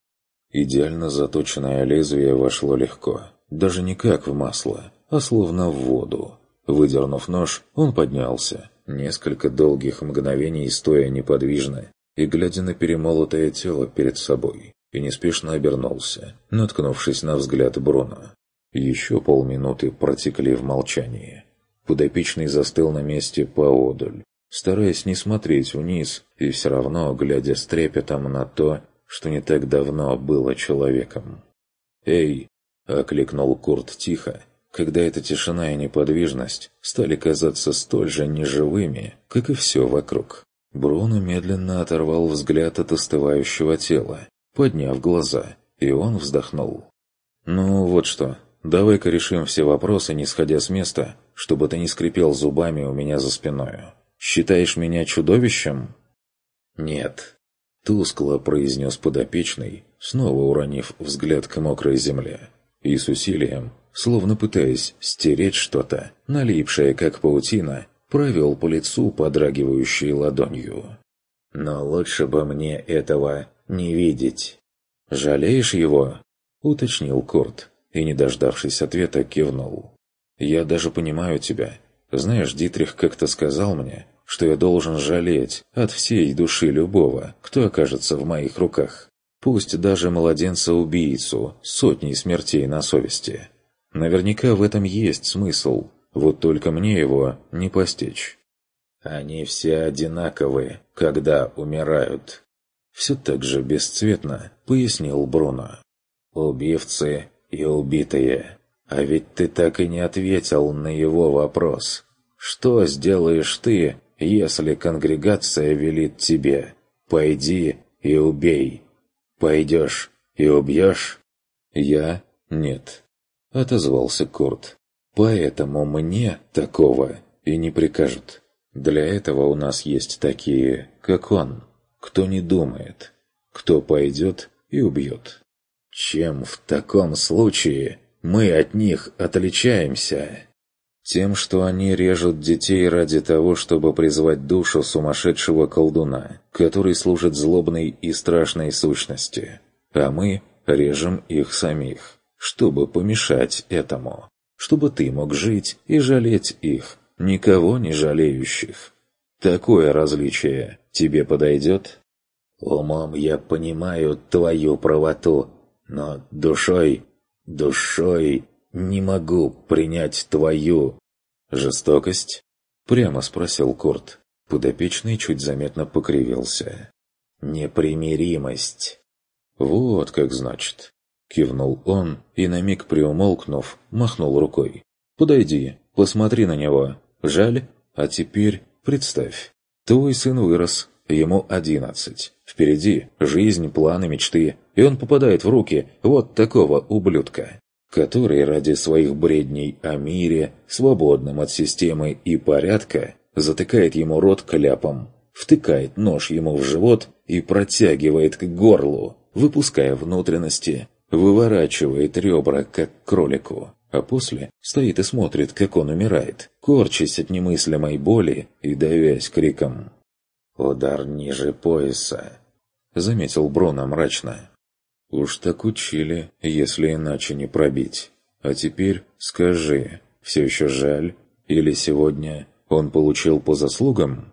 Speaker 1: Идеально заточенное лезвие вошло легко, даже не как в масло, а словно в воду. Выдернув нож, он поднялся, несколько долгих мгновений стоя неподвижно и глядя на перемолотое тело перед собой, и неспешно обернулся, наткнувшись на взгляд Бруно. Еще полминуты протекли в молчании. Подопечный застыл на месте поодаль, стараясь не смотреть вниз и все равно глядя с трепетом на то, что не так давно было человеком. «Эй!» — окликнул Курт тихо, когда эта тишина и неподвижность стали казаться столь же неживыми, как и все вокруг. Бруно медленно оторвал взгляд от остывающего тела, подняв глаза, и он вздохнул. «Ну вот что, давай-ка решим все вопросы, не сходя с места, чтобы ты не скрипел зубами у меня за спиною. Считаешь меня чудовищем?» «Нет», — тускло произнес подопечный, снова уронив взгляд к мокрой земле, и с усилием, словно пытаясь стереть что-то, налипшее как паутина, провел по лицу подрагивающей ладонью. «Но лучше бы мне этого не видеть». «Жалеешь его?» — уточнил Курт, и, не дождавшись ответа, кивнул. «Я даже понимаю тебя. Знаешь, Дитрих как-то сказал мне, что я должен жалеть от всей души любого, кто окажется в моих руках. Пусть даже младенца-убийцу с сотней смертей на совести. Наверняка в этом есть смысл, вот только мне его не постичь». «Они все одинаковые, когда умирают», — все так же бесцветно пояснил Бруно. «Убивцы и убитые. А ведь ты так и не ответил на его вопрос. Что сделаешь ты, если конгрегация велит тебе: пойди и убей? Пойдешь и убьешь?» «Я? Нет», — отозвался Курт. «Поэтому мне такого и не прикажут. Для этого у нас есть такие, как он, кто не думает, кто пойдет и убьют. Чем в таком случае мы от них отличаемся? Тем, что они режут детей ради того, чтобы призвать душу сумасшедшего колдуна, который служит злобной и страшной сущности. А мы режем их самих, чтобы помешать этому. Чтобы ты мог жить и жалеть их, никого не жалеющих. Такое различие тебе подойдет? Умом я понимаю твою правоту, но душой не могу принять твою... «Жестокость?» — прямо спросил Курт. Подопечный чуть заметно покривился. «Непримиримость». «Вот как значит». Кивнул он и, на миг приумолкнув, махнул рукой. «Подойди, посмотри на него. Жаль? А теперь представь. Твой сын вырос, ему 11. Впереди жизнь, планы, мечты, и он попадает в руки вот такого ублюдка, который ради своих бредней о мире, свободном от системы и порядка, затыкает ему рот кляпом, втыкает нож ему в живот и протягивает к горлу, выпуская внутренности, выворачивает ребра, как кролику, а после стоит и смотрит, как он умирает, корчась от немыслимой боли и давясь криком. «Удар ниже пояса», — заметил Бруно мрачно. «Уж так учили, если иначе не пробить. А теперь скажи, все еще жаль? Или сегодня он получил по заслугам?»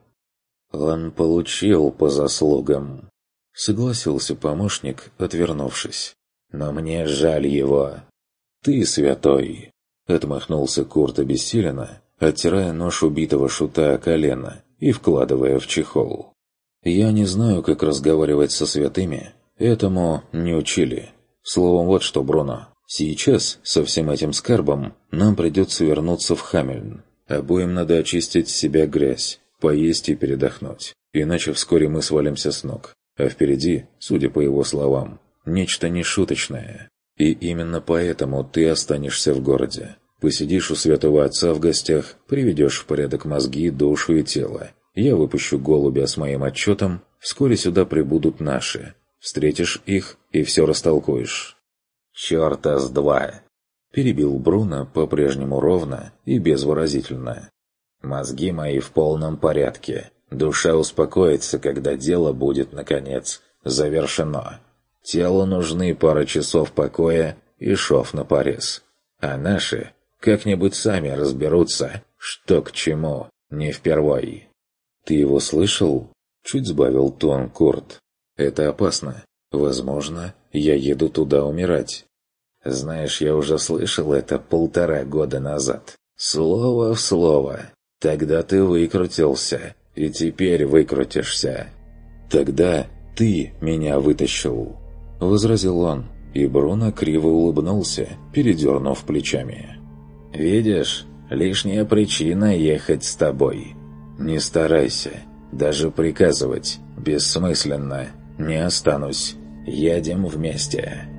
Speaker 1: «Он получил по заслугам», — согласился помощник, отвернувшись. «Но мне жаль его». «Ты святой», — отмахнулся Курт обессиленно, оттирая нож убитого шута о колено и вкладывая в чехол. «Я не знаю, как разговаривать со святыми. Этому не учили. Словом, вот что, Бруно. Сейчас, со всем этим скарбом, нам придется вернуться в Хамельн. Обоим надо очистить с себя грязь, поесть и передохнуть. Иначе вскоре мы свалимся с ног. А впереди, судя по его словам, нечто нешуточное. И именно поэтому ты останешься в городе. Посидишь у святого отца в гостях, приведешь в порядок мозги, душу и тело. Я выпущу голубя с моим отчетом, вскоре сюда прибудут наши. Встретишь их и все растолкуешь». «Чёрта с два!» – перебил Бруно по-прежнему ровно и безвыразительно. «Мозги мои в полном порядке. Душа успокоится, когда дело будет, наконец, завершено. Телу нужны пара часов покоя и шов на порез. А наши как-нибудь сами разберутся, что к чему, не впервой». «Ты его слышал?» – чуть сбавил тон Курт. «Это опасно. Возможно, я еду туда умирать». «Знаешь, я уже слышал это 1,5 года назад. Слово в слово. Тогда ты выкрутился, и теперь выкрутишься». «Тогда ты меня вытащил», — возразил он, и Бруно криво улыбнулся, передернув плечами. «Видишь, лишняя причина ехать с тобой. Не старайся, даже приказывать бессмысленно. Не останусь. Едем вместе».